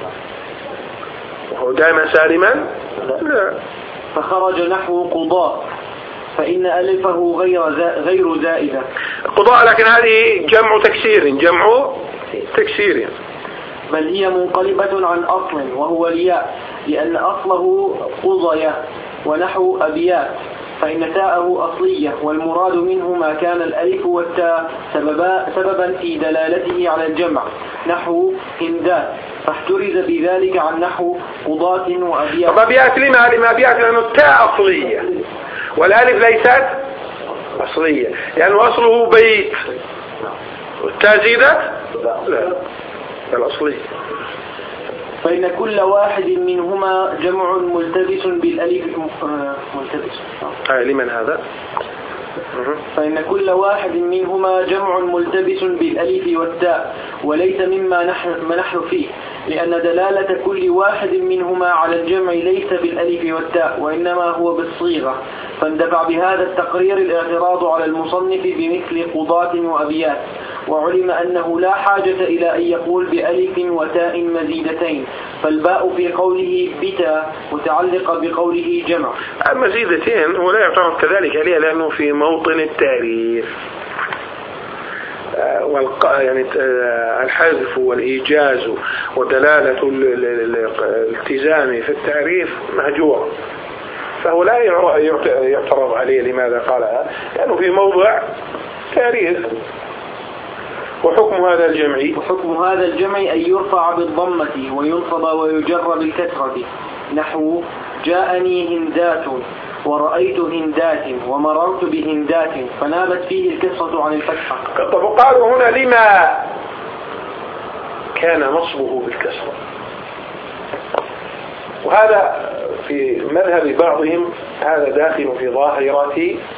وهو دائما سالما؟ لا. فخرج نحو قضاء فإن ألفه غير زائدة. قضاء لكن هذه جمع تكسير بل هي منقلبة عن أصل وهو الياء، لأن أصله قضية. ونحو أبيات فإن تاءه أصلية، والمراد منه ما كان الألف والتاء سببا في دلالته على الجمع نحو هندات، فاحترز بذلك عن نحو قضاة وأبيات. أبيات لما أبيات؟ لأنه التاء أصلية والألف ليست أصلية، لأنه أصله بيت. والتاء زيدت؟ لا الأصلية. فإن كل واحد منهما جمع ملتبس بالألف ملتبس. لمن هذا؟ فإن كل واحد منهما جمع ملتبس بالألف والتاء، وليس مما نحن فيه، لأن دلالة كل واحد منهما على الجمع ليس بالألف والتاء، وإنما هو بالصيغة. فاندفع بهذا التقرير الاعتراض على المصنف بمثل قضاة وأبيات، وعلم أنه لا حاجة إلى أن يقول بألف وتاء مزيدتين، فالباء في قوله بتا متعلقة بقوله جمع. مزيدتين ولا يعترض كذلك عليها لأنه في موطن التعريف، يعني الحذف والإيجاز ودلالة الالتزام في التعريف مهجورة، فهو لا يعترض عليه. لماذا قالها؟ لأنه في موضع تعريف. وحكم هذا الجمع أن يرفع بالضمة وينصب ويجر بالكسرة نحو جاءني هندات ورأيت هندات ومررت بهندات، فنابت فيه الكسرة عن الفتحة. طب قالوا هنا لما كان نصبه بالكسرة؟ وهذا في مذهب بعضهم هذا داخل في ظاهرة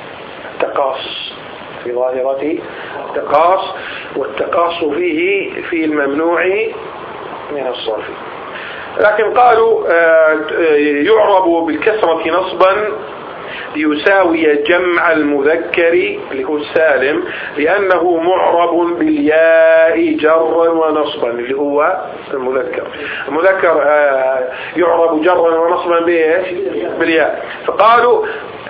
التقاص، والتقاص فيه في الممنوع من الصرف. لكن قالوا يعرب بالكسرة نصبا ليساوي جمع المذكر اللي هو السالم، لأنه معرب بالياء جرا ونصبا اللي هو المذكر يعرب جرا ونصبا بالياء. فقالوا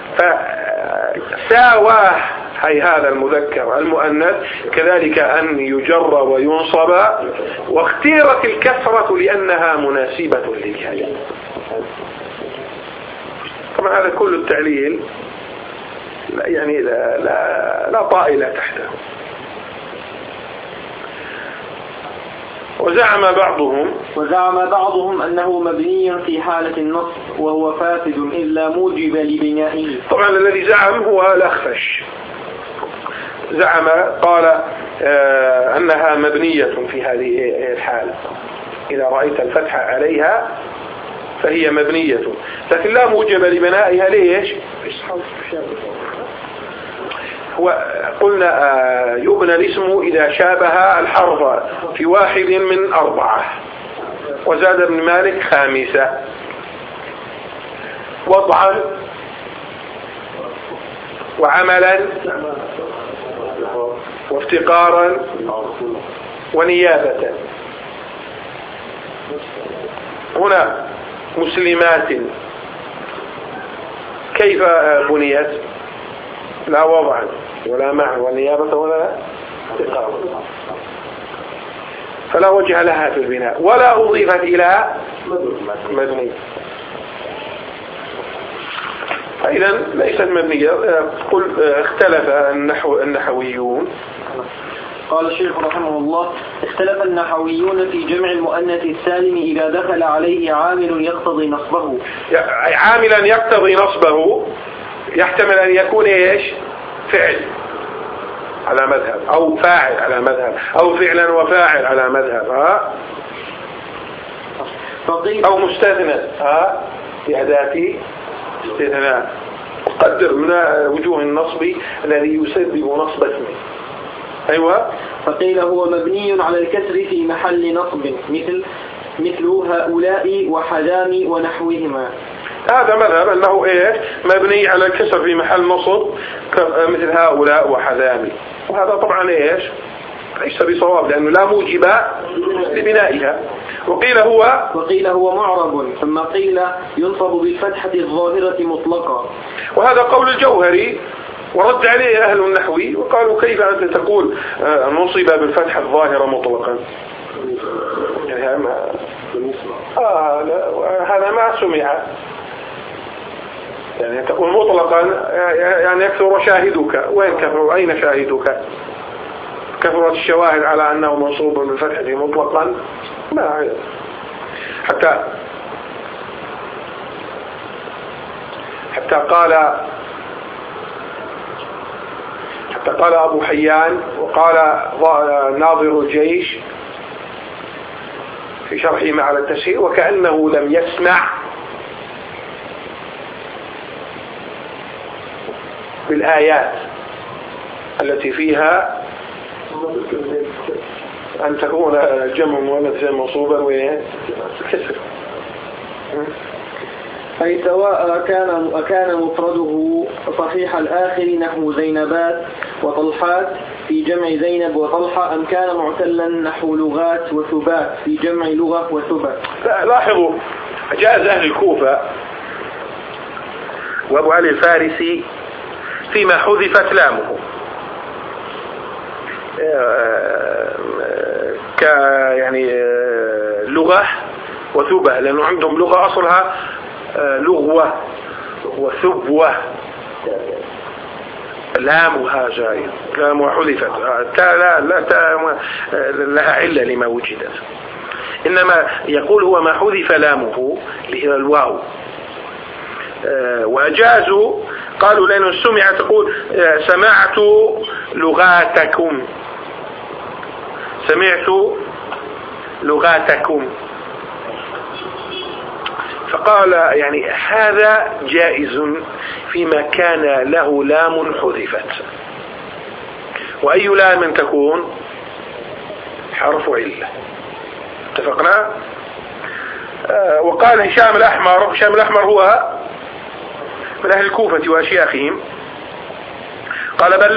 ساواه هي هذا المذكر المؤنث كذلك أن يجر وينصب، واختيرت الكسرة لأنها مناسبة للياء. طبعا هذا كل التعليل يعني لا طائل تحته. وزعم بعضهم أنه مبني في حالة النصب وهو فاسد إلا موجب لبنائه. طبعا الذي زعم هو الأخفش، زعم قال أنها مبنية في هذه الحالة، إذا رأيت الفتح عليها فهي مبنية، لكن لا موجب لبنائها. ليش؟ قلنا يبنى الاسم إذا شابه الحرف في واحد من 4، وزاد ابن مالك 5، وضعا وعملا وافتقارا ونيابة. هنا مسلمات كيف بنيت؟ لا وضعا ولا معا ونيابة ولا استقامة، فلا وجه لها في البناء، ولا أضيفت إلى مبني، فإذا ليست مبنية. اختلف النحويون. قال الشيخ رحمه الله: اختلف النحويون في جمع المؤنث السالم إذا دخل عليه عامل يقتضي نصبه. عاملا يقتضي نصبه يحتمل أن يكون إيش؟ فعل على مذهب، أو فاعل على مذهب، أو فعلا وفاعل على مذهب، أو مستثنى بأداة استثناء. قدر من وجوه النصب الذي يسبب نصب اسمه. أيوة. فقيل هو مبني على الكسر في محل نصب مثل هؤلاء وحذام ونحوهما. هذا مذهب أنه إيه؟ مبني على الكسر في محل نصب مثل هؤلاء وحذامي، وهذا طبعا إيش؟ ليس بصواب، لأنه لا موجب لبنائها. وقيل هو معرب، ثم قيل ينصب بالفتحة الظاهرة مطلقا، وهذا قول الجوهري، ورد عليه أهل النحوي وقالوا: كيف أنت تقول نصب بالفتحة الظاهرة مطلقا؟ يعني هذا ما سمع. يعني تقول مطلقا يعني يكثر شاهدك. وين كثر؟ أين شاهدك؟ كثرت الشواهد على أنه منصوب بالفتحة مطلقا؟ ما حتى قال أبو حيان، وقال ناظر الجيش في شرحه على التسهيل: وكأنه لم يسمع بالآيات التي فيها أن تكون جمع مؤنث منصوبا وكسر، أي سواء كان مفرده صحيح الآخر نحو زينبات وطلحات في جمع زينب وطلحة، أم كان معتلا نحو لغات وثبات في جمع لغة وثبات. لاحظوا جاز أهل الكوفة وأبو علي الفارسي فيما حذفت لامه يعني لغة وثبة، لأنه عندهم لغة أصلها لغوة وثبوة، لامها جاي، لامها حذفت، لها علة لما وجدت. إنما يقول هو ما حذف لامه اللي هي الواو. وأجازوا قالوا لأنه سمع تقول سمعت لغاتكم، سمعت لغاتكم، فقال يعني هذا جائز فيما كان له لام حذفت. وأي لام تكون؟ حرف علة. اتفقنا؟ وقال هشام الأحمر هو من أهل الكوفة وأشياخهم، قال بل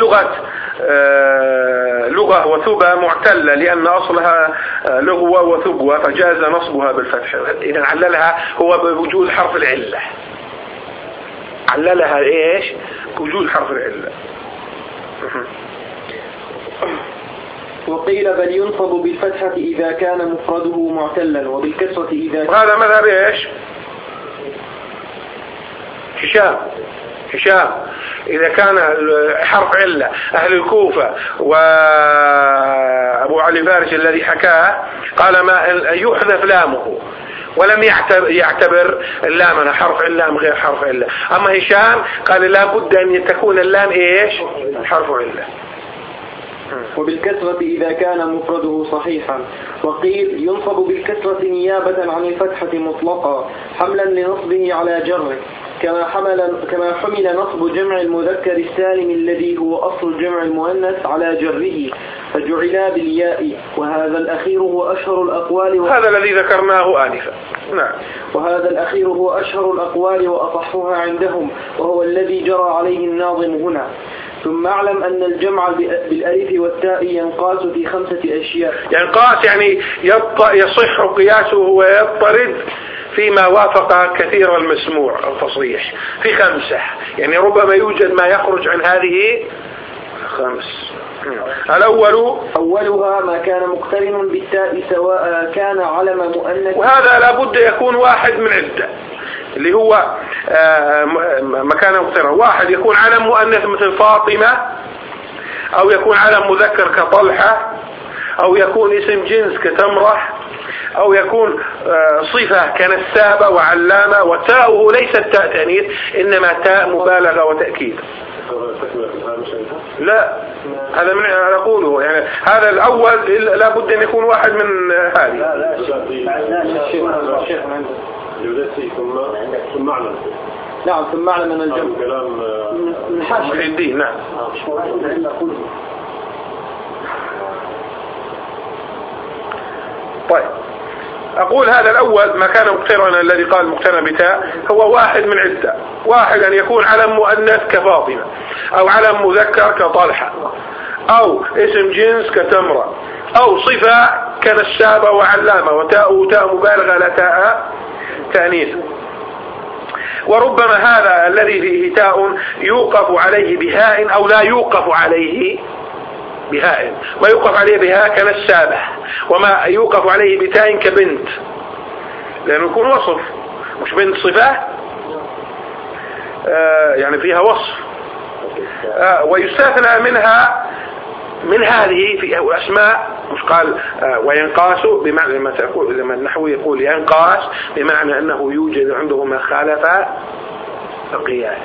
لغة وثبة معتلة لأن أصلها لغوة وثبوة فجاز نصبها بالفتح. إذا عللها هو بوجود حرف العلة، عللها إيش؟ وجود حرف العلة. وقيل بل ينصب بالفتحة إذا كان مفرده معتلا وبالكسرة إذا كان. وهذا مذهب إيش؟ هشام إذا كان حرف علة أهل الكوفة وأبو علي فارس الذي حكاه قال ما يحذف لامه ولم يعتبر اللام أنا حرف اللام غير حرف علة. أما هشام قال لا بد أن تكون اللام إيش حرف علة. وبالكسرة إذا كان مفرده صحيحا. وقيل ينصب بالكسرة نيابة عن الفتحة مطلقا حملا لنصبه على جره كما حمل نصب جمع المذكر السالم الذي هو أصل جمع المؤنث على جره فجعلا بالياء. وهذا الأخير هو أشهر الأقوال هذا الذي ذكرناه آنفا. نعم. وهذا الأخير هو أشهر الأقوال وأصحها عندهم وهو الذي جرى عليه الناظم هنا. ثم اعلم أن الجمع بالألف والتاء ينقاس في 5 أشياء. ينقاس يعني يصح قياسه ويضطرد فيما وافق كثير المسموع التصريح في 5. يعني ربما يوجد ما يخرج عن هذه 5. أولها ما كان مقترن بالتاء سواء كان علم مؤنث وهذا لابد يكون واحد من عدة اللي هو مكان مقترن. واحد يكون علم مؤنث مثل فاطمة أو يكون علم مذكر كطلحة أو يكون اسم جنس كتمرة أو يكون صفة كنسابة وعلامة وتاؤه ليست تاء تأنيث إنما تاء مبالغة وتأكيد. لا هذا من أقوله يعني هذا الأول لابد أن يكون واحد من هذه. ثم معلم. نعم ثم معلم من الجمع كلام من حاشية الدين. نعم. طيب أقول هذا الأول ما كان مقترنا الذي قال مقترن بتاء هو واحد من عدة. واحد أن يكون علم مؤنث كفاطمة أو علم مذكر كطلحة أو اسم جنس كتمرة أو صفة كنسابة وعلامة وتاء تاء مبالغة لا تاء تأنيث. وربما هذا الذي فيه تاء يوقف عليه بهاء أو لا يوقف عليه بهاء. ما يوقف عليه بهاء كنسابة وما يوقف عليه بتاء كبنت لأنه يكون وصف مش بنت صفة يعني فيها وصف. ويستثنى منها من هذه في أسماء مش قال وينقاس بمعنى لما النحوي يقول ينقاس بمعنى أنه يوجد عنده ما خالف القياس.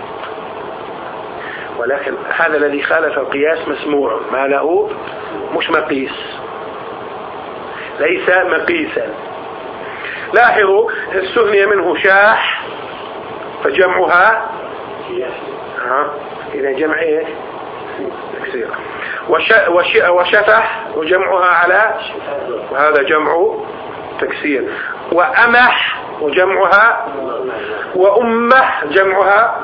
ولكن هذا الذي خالف القياس مسموع ما له مش مقيس ليس مقيسا. لاحظوا استثني منه شاح فجمعها إذا جمع إيه تكسير. وشفح وجمعها على وهذا جمع تكسير. وأمح وجمعها وأمه جمعها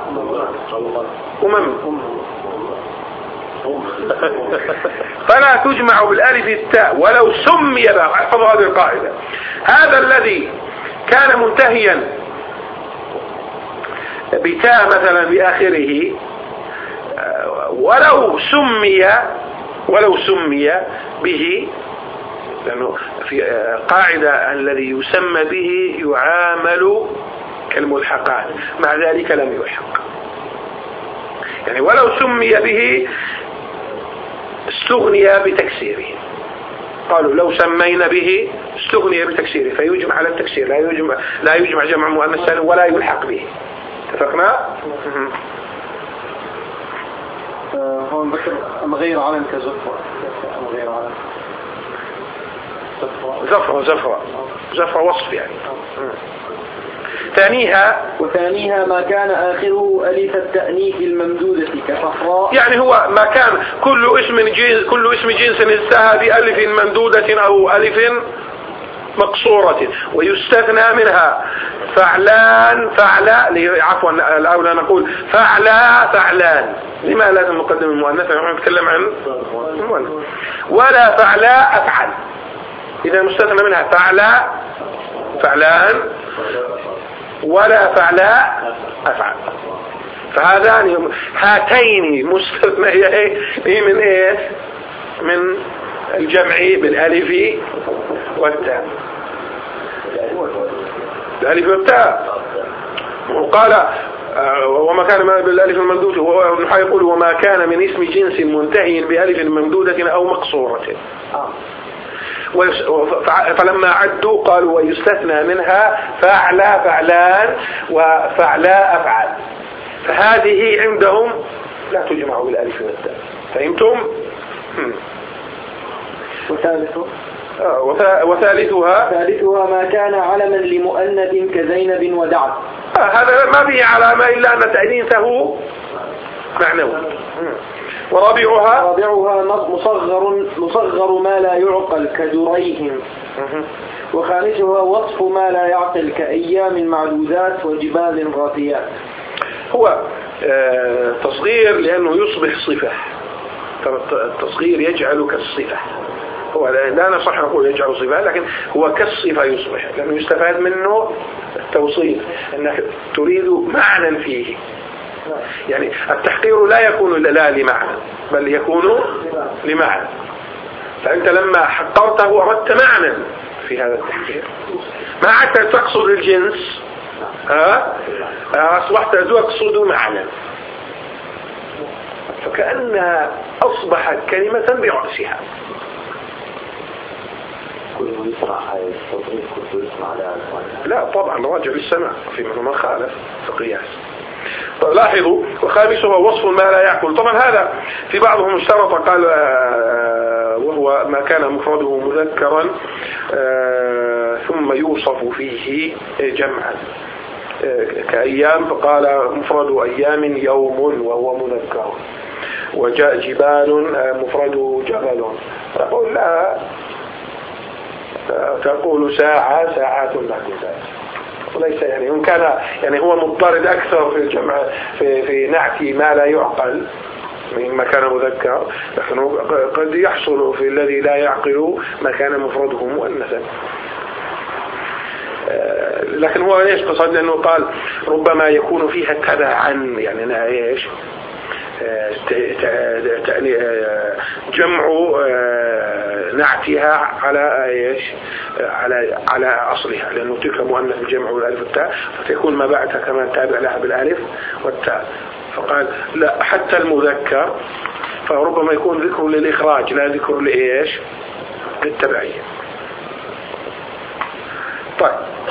فلا تجمع بالالف التاء ولو سمي بها. احفظوا هذه القاعدة. هذا الذي كان منتهيا بتاء مثلا بآخره ولو سمي به لأنه في قاعدة الذي يسمى به يعامل كالملحقات مع ذلك لم يلحق. يعني ولو سمي به استغني بتكسيره. قالوا لو سمينا به استغني بتكسيره فيجمع على التكسير لا يجمع جمع مؤنث سالم ولا يلحق به. اتفقنا؟ هون ذكر غير علم كزفرة غير علم زفرة وصف يعني. وثانيها ما كان آخره ألف التأنيث الممدودة كصحراء. يعني هو ما كان كل اسم جنس انتهى بألف ممدودة أو ألف مقصورة. ويستثنى منها فعلان عفوا الأولى نقول فعلان. لما لازم نقدم المؤنث نتكلم عن المؤنث. ولا فعلاء أفعل. إذا مستثنى منها فعلان ولا فعلاء أفعل. هاتين مستثنيين من إيه من الجمع بالألف والتاء. الألف والتاء. وقال وما كان بالالف الممدودة هو يقول وما كان من اسم جنس منتهي بألف ممدودة أو مقصورة. فلما عدوا قالوا ويستثنى منها فعلا فعلان وفعلا أفعال، فهذه عندهم لا تجمع بالالف والتاء. فهمتم؟ وثالثها ما كان علما لمؤنث كزينب ودعد. هذا ما فيه علامة إلا أن تأنيثه معنوي. ورابعها مصغر ما لا يعقل كدريهم. وخامسها وصف ما لا يعقل كأيام معدودات وجبال راسيات. هو تصغير لأنه يصبح صفة، التصغير يجعل كالصفة. هو لا نصح نقول يجعل صفة، لكن هو كالصفة يصبح، لأنه يستفاد منه التوصيف أنك تريد معنى فيه. يعني التحقير لا يكون لا لمعنى بل يكون لمعنى، فأنت لما حقرته أردت معنى في هذا التحقير، ما حتى تقصد الجنس أصبحت تقصد معنى، فكأنها أصبحت كلمة برأسها. لا طبعا راجع للسماع، في من خالف القياس. لاحظوا وخامسها وصف ما لا يعقل. طبعا هذا في بعضهم اشترط قال وهو ما كان مفرده مذكرا ثم يوصف فيه جمعا كأيام، فقال مفرد أيام يوم وهو مذكر، وجاء جبال مفرده جبل. تقول لا، تقول ساعة ساعات معدودات، وليس يعني إن كان يعني هو مضطرد أكثر في الجمع في نعت ما لا يعقل مما كان مذكر، لكن قد يحصل في الذي لا يعقل ما كان مفرده مؤنثا. لكن هو ايش قصد؟ لأنه قال ربما يكون فيها تبعا، يعني ايش جمع نعتها على ايش على اصلها، لانه تلك مؤنث الجمع والالف والتاء، فتكون ما بعدها كمان تابع لها بالالف والتاء. فقال لا حتى المذكر فربما يكون ذكر للاخراج لا ذكر لايش للتبعية. طيب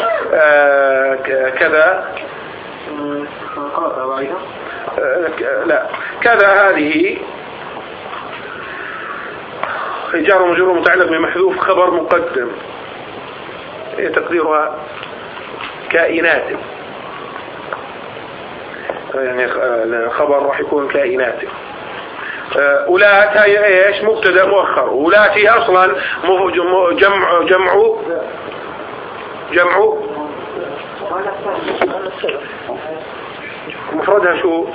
كذا لا كذا هذه جار ومجرور متعلق بمحذوف خبر مقدم، تقديرها كائنات، يعني خبر راح يكون كائنات. أولات هي ايش مبتدا مؤخر، أولات هي اصلا جمع مفردها شو؟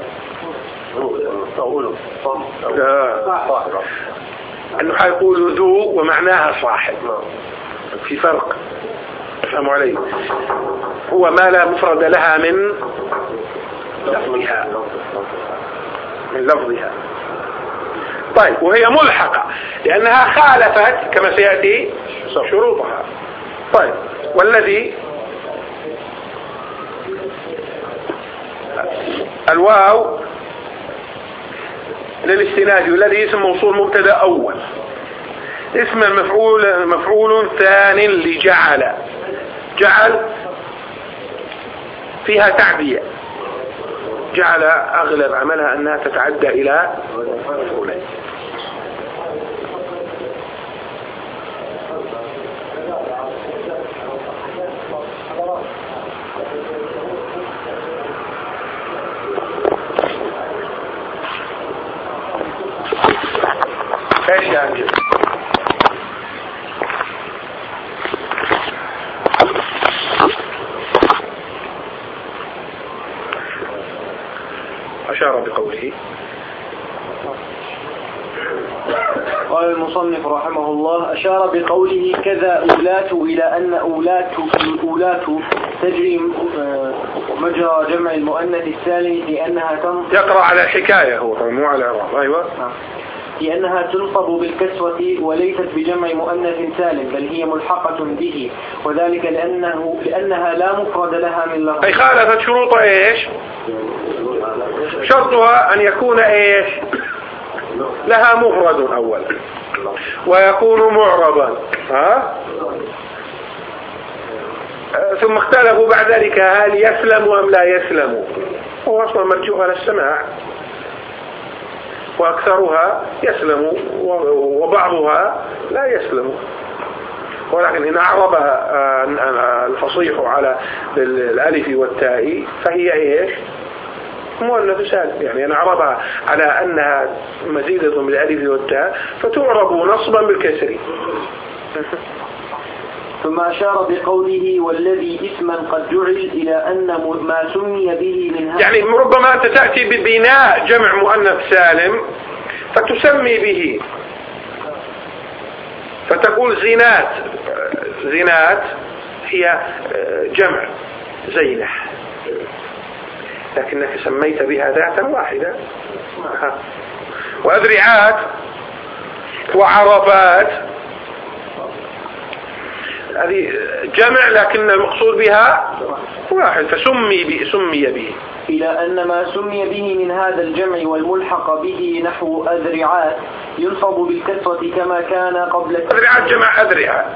أنه حيقول ذو ومعناها صاحب، في فرق فهموا عليه. هو ما لا مفرد لها من لفظها. طيب وهي ملحقة لأنها خالفت كما سيأتي شروطها. طيب والذي الواو للاستناد، والذي اسم موصول مبتدا أول، اسم المفعول مفعول ثاني لجعل، جعل فيها تعدية، جعل أغلب عملها أنها تتعدى إلى مفعولين. ايش يعني أشار بقوله. قال المصنف رحمه الله أشار بقوله كذا أولات إلى أن أولات تجري مجرى جمع المؤنث الثالث لأنها يقرأ على الحكاية هو مو على الرب. أيوة لأنها تلفظ بالكسوة وليست بجمع مؤنث سالم بل هي ملحقة به، وذلك لأنها لا مفرد لها من لفظ. أي خالفت شروط إيش شرطها أن يكون إيش لها مفرد أولا ويكون معربا ثم اختلفوا بعد ذلك هل يسلم أم لا يسلم. هو أصلا مرجوع على السماع وأكثرها يسلم وبعضها لا يسلم، ولكن إن أعربها الفصيح على الألف والتاء فهي إيش مؤنث سالم، يعني أن أعربها على أنها مزيدة بالألف والتاء فتعرب نصبا بالكسر. ثم أشار بقوله والذي اسما قد جعل إلى أن ما سمي به من هذا، يعني ربما أنت تأتي ببناء جمع مؤنث سالم فتسمي به فتقول زينات. زينات هي جمع زينة لكنك سميت بها ذاتا واحدة. وأذرعات وعرفات هذه جمع لكن المقصود بها واحد فسمي به إلى أن ما سمي به من هذا الجمع والملحق به نحو أذرعات ينصب بالكسرة كما كان قبل أذرعات جمع أذرعات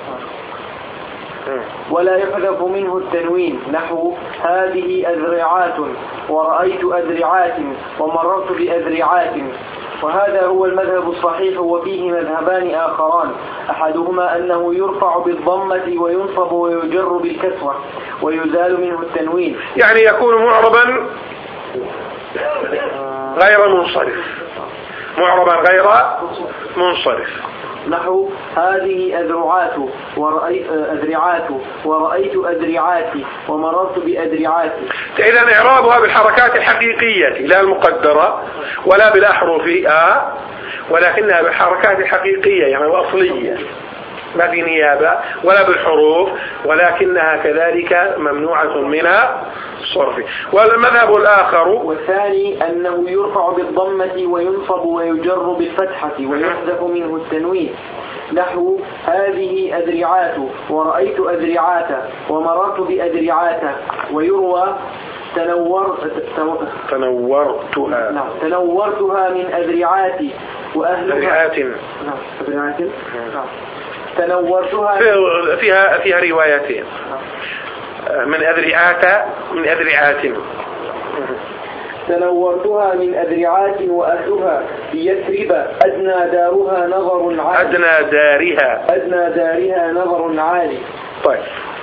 ولا يحذف منه التنوين نحو هذه أذرعات ورأيت أذرعات ومررت بأذرعات. وهذا هو المذهب الصحيح وفيه مذهبان آخران أحدهما أنه يرفع بالضمة وينصب ويجر بالكسرة ويزال منه التنوين، يعني يكون معربا غير منصرف، معربا غير منصرف نحو هذه أذرعات ورأيت أذرعات ومررت بأذرعات. إذن إعرابها بالحركات الحقيقية لا المقدرة ولا بالأحرف ولكنها بالحركات الحقيقية يعني الأصلية ما في نيابة ولا بالحروف ولكنها كذلك ممنوعة من الصرف. والمذهب الآخر والثاني أنه يرفع بالضمة وينصب ويجر بالفتحة ويحذف منه التنوين نحو هذه أذرعات ورأيت أذرعات ومررت بأذرعات. ويروى تنورتها من أذرعات وأهلها تنورتها فيها روايتين من أذرعات تنورتها من أذرعات وأهلها بيثرب أدنى دارها نظر عالي أدنى دارها نظر عالي. طيب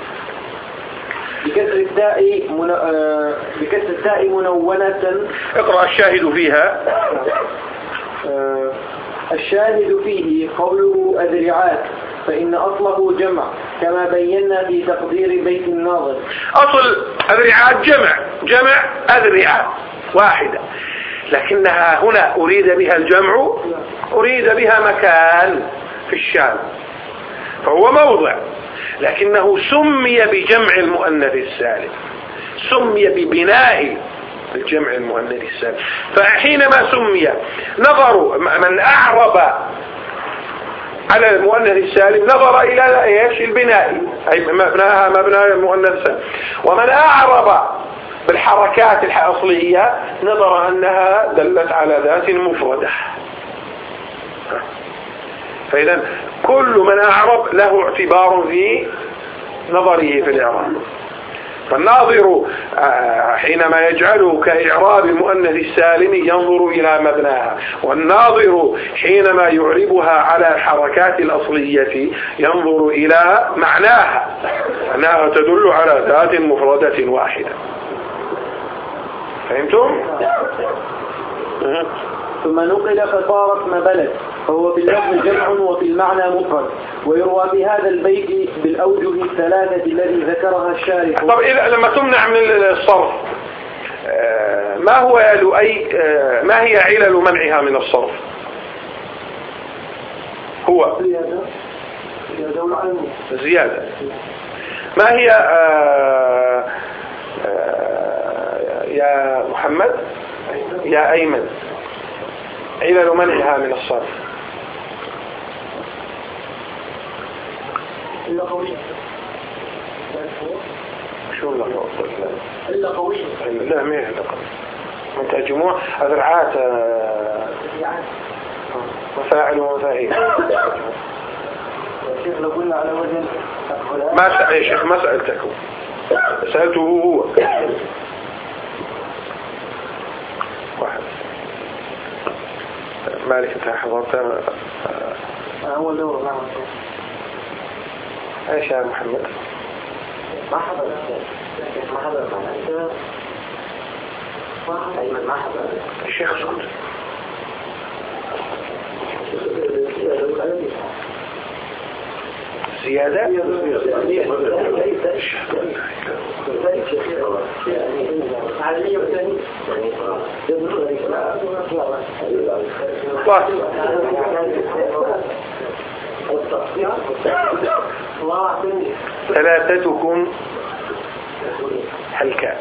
بكسر التاء منونة. اقرأ الشاهد فيها. الشاهد فيه قوله أذرعات فإن أصله جمع كما بينا في تقدير بيت الناظر. أصل أذرعات جمع أذرعات واحدة لكنها هنا أريد بها الجمع أريد بها مكان في الشام فهو موضع لكنه سمي بجمع المؤنث السالم سمي ببناء الجمع المؤنث السالم. فحينما سمي نظر من أعرب على المؤنث السالم نظر إلى إيش البناء أي مبناها مبنى المؤنث السالم. ومن أعرب بالحركات الأصلية نظر أنها دلت على ذات مفردة. فإذا كل من أعرب له اعتبار في نظره في الإعراب. فالناظر حينما يجعله كإعراب المؤنث السالم ينظر إلى مبناها والناظر حينما يعربها على الحركات الأصلية ينظر إلى معناها أنها تدل على ذات مفردة واحدة. فهمتم؟ ثم نقل فصار اسم بلد فهو في اللفظ جمع وفي المعنى مفرد ويروى في هذا البيت بالأوجه الثلاثة الذي ذكرها الشارح. طب لما تمنع من الصرف ما هي علل منعها من الصرف؟ هو زيادة. ما هي يا محمد يا أيمن علل منعها من الصرف؟ شو الله إلا قوية. لا ما هي من جموع أذرعات مفاعل ومفاعيل. شيخ لو قلنا على وزن ما يا شيخ ما سألتكم، سألته هو واحد. مالك انت حضرت أول دورة نعم. ايش يا محمد؟ ما حضر ما حضر الشيخ سكت. زيادة ثلاثتكم حلكاء.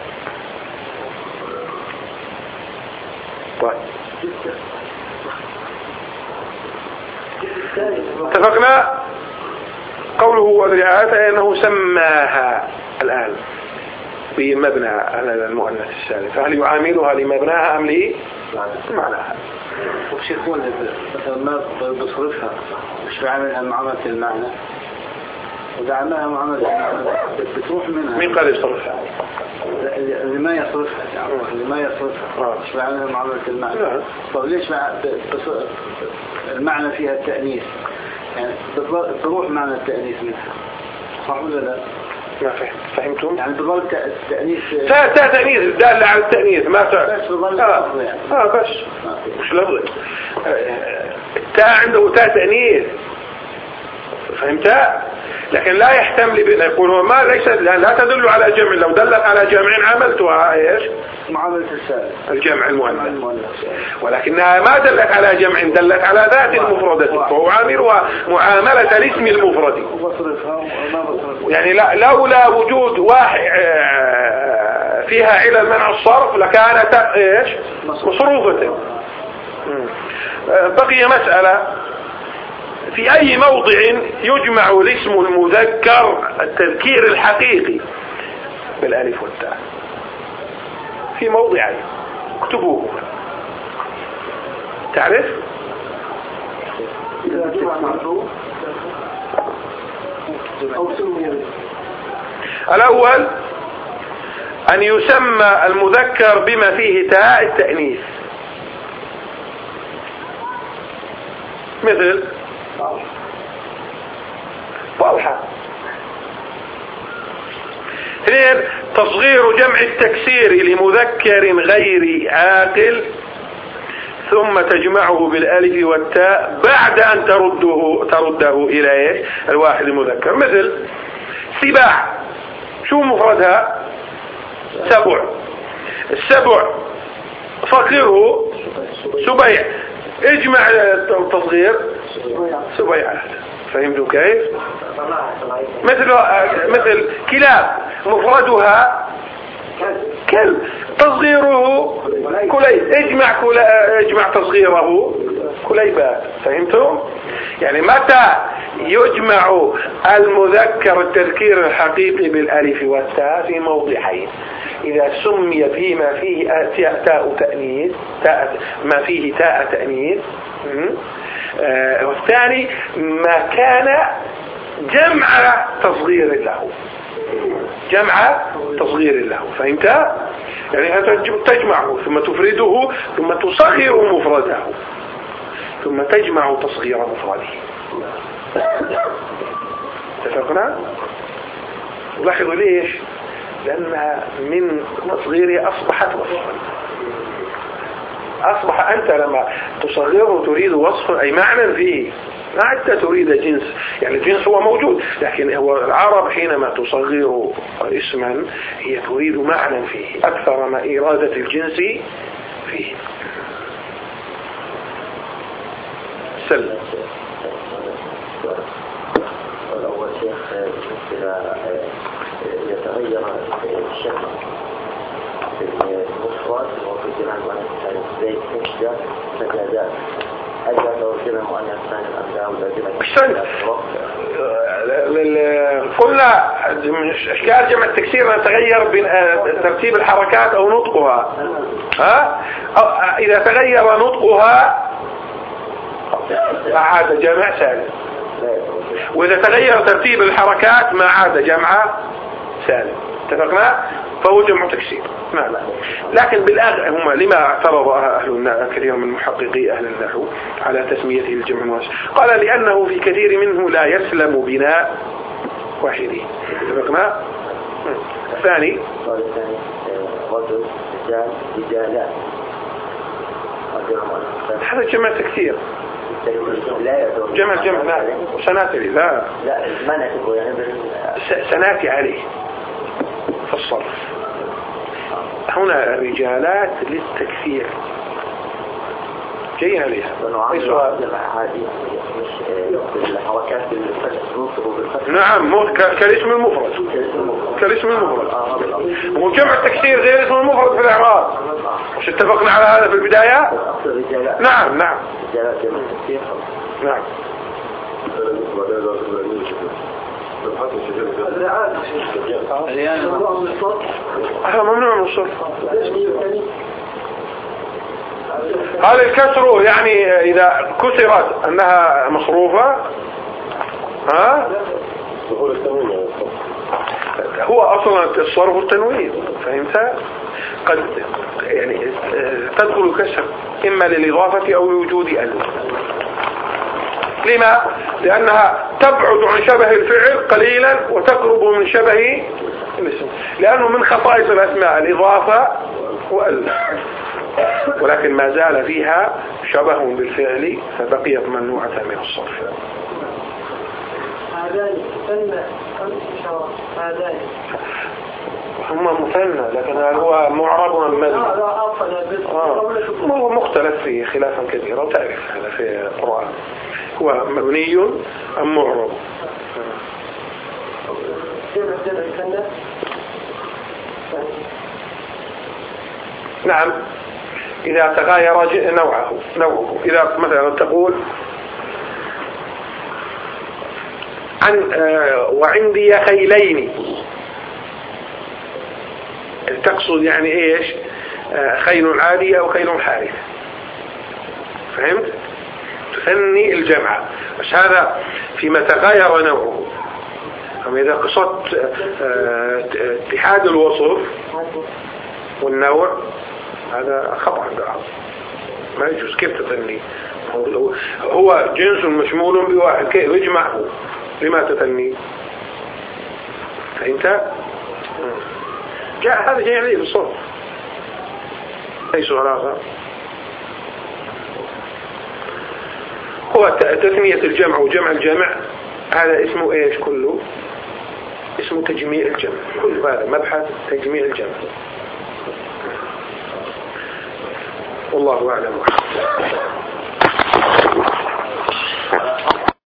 طيب اتفقنا. قوله وذريعات أنه سماها الآن بمبنى المؤنث الثالث، فهل يعاملها لمبناها أم لي معناها؟ وشيخون مثلا ما بصرفها مش بعملها معاملة المعنى، وإذا عملها معاملة المعنى بتروح منها. مين قال يصرفها؟ اللي ما يصرفها يعني اللي ما يصرفها مش بعملها معاملة المعنى. طب ليش المعنى فيها التأنيث يعني بتروح معنى التأنيث منها، صح ولا لا؟ ما فهمتم؟ يعني بظل التأنيث تأنيث دالة على التأنيث ما بس بظل يعني. بس مش لفظي. التاء عنده تاء تأنيث فهمتها؟ لكن لا يحتمل يقول هو ما ليس لا تدل على جمع. لو دلت على جمع عملتها ايش؟ معاملة الثالث الجمع المؤنث، ولكنها ما دلت على جمع، دلت على ذات المفردة، فهو عاملها معاملة الاسم المفرد. يعني لولا وجود واحد فيها علل منع الصرف لكانت ايش؟ مصروفة. بقي مسألة في أي موضع يجمع الاسم المذكر التذكير الحقيقي بالالف والتاء؟ في موضعين اكتبوه. تعرف؟ الأول أن يسمى المذكر بما فيه تاء التأنيث، مثل طلحة. اثنين، تصغير جمع التكسير لمذكر غير عاقل ثم تجمعه بالالف والتاء بعد ان ترده الى ايش؟ الواحد المذكر، مثل سباع. شو مفردها؟ سبع. السبع صغره سبيع، اجمع التصغير سبيعات. فهمتوا كيف؟ مثل كلاب مفردها كلب، تصغيره كليب، اجمع تصغيره كليبات. فهمتم؟ يعني متى يجمع المذكر التذكير الحقيقي بالالف والتاء؟ في موضعين: إذا سمي فيما فيه تاء تأنيث، ما فيه تاء تأنيث، والثاني ما كان جمع تصغير له، جمع تصغير له. فهمت؟ يعني تجمعه ثم تفرده ثم تصغر مفرده ثم تجمع تصغير مفرده. اتفقنا؟ لاحظوا ليش؟ لأنها من تصغيرها أصبحت وصفا. أصبح أنت لما تصغره تريد وصفا أي معنى فيه، ما حتى تريد جنس. يعني الجنس هو موجود، لكن هو العرب حينما تصغر اسما هي تريد معنى فيه أكثر ما إرادة الجنس فيه. سلم. الأول شيخ إذا يتغير الشكل في المفرد وفي جمع المؤنث زي كشدة سجادات، هل يعتبر جمع مؤنث ثاني أم لا ولا جمع؟ قلنا اشكال جمع التكسير تغير بين ترتيب الحركات او نطقها. اذا تغير نطقها عاد جمع سالم، واذا تغير ترتيب الحركات ما عاد جمع سالم. اتفقنا؟ فهو جمع تكسير. نعم. لكن هم لما اعترض أهل كثير من محققي أهل النحو على تسميته الجمع المؤنث؟ قال لأنه في كثير منه لا يسلم بناء واحد. اتفقنا؟ الثاني رجل رجال رجالات، هذا جمع تكسير. جمع لا سناتي لا ما نعتبره يعني سناتي عليه في الصرف. هنا الرجالات للتكسير جينا عليها. نعم كالاسم المفرد. كالاسم المفرد وجمع التكسير غير اسم المفرد في الإعراب. مش اتفقنا على هذا في البداية؟ نعم نعم نعم. هذا ممنوع من الصرف. هذا الكسر يعني إذا كسرت أنها مصروفة هو أصلا الصرف التنوين. فهمت؟ قد يعني تدخل كسر إما للإضافة أو لوجود أل. لما؟ لأنها تبعد عن شبه الفعل قليلا وتقرب من شبه الاسم، لأنه من خصائص الأسماء الإضافة وأل، ولكن ما زال فيها شبه بالفعل فبقيت ممنوعة من الصرف. هم مثنى لكن هو معرب مبني. هو مختلف فيه خلافا كثيرا وتعرف هذا في القرآن. هو مبني أم معرب؟ نعم إذا تغاير نوعه. إذا مثلا تقول وعندي خيلين، تقصد يعني ايش؟ خيل عادية او خيل حارثة. فهمت؟ تثني الجمع. بس هذا فيما تغاير نوعه. أما إذا قصدت اتحاد الوصف والنوع هذا خطأ بعض، ما يجوز. كيف تثني؟ هو جنس مشمول بواحد، كيف يجمعه؟ لما تثني؟ فهمت؟ هذا جاي عليه بالصرف ليس علاقة. هو تثنية الجمع وجمع الجمع هذا اسمه ايش كله؟ اسمه تجميع الجمع. كل هذا مبحث تجميع الجمع. والله أعلم.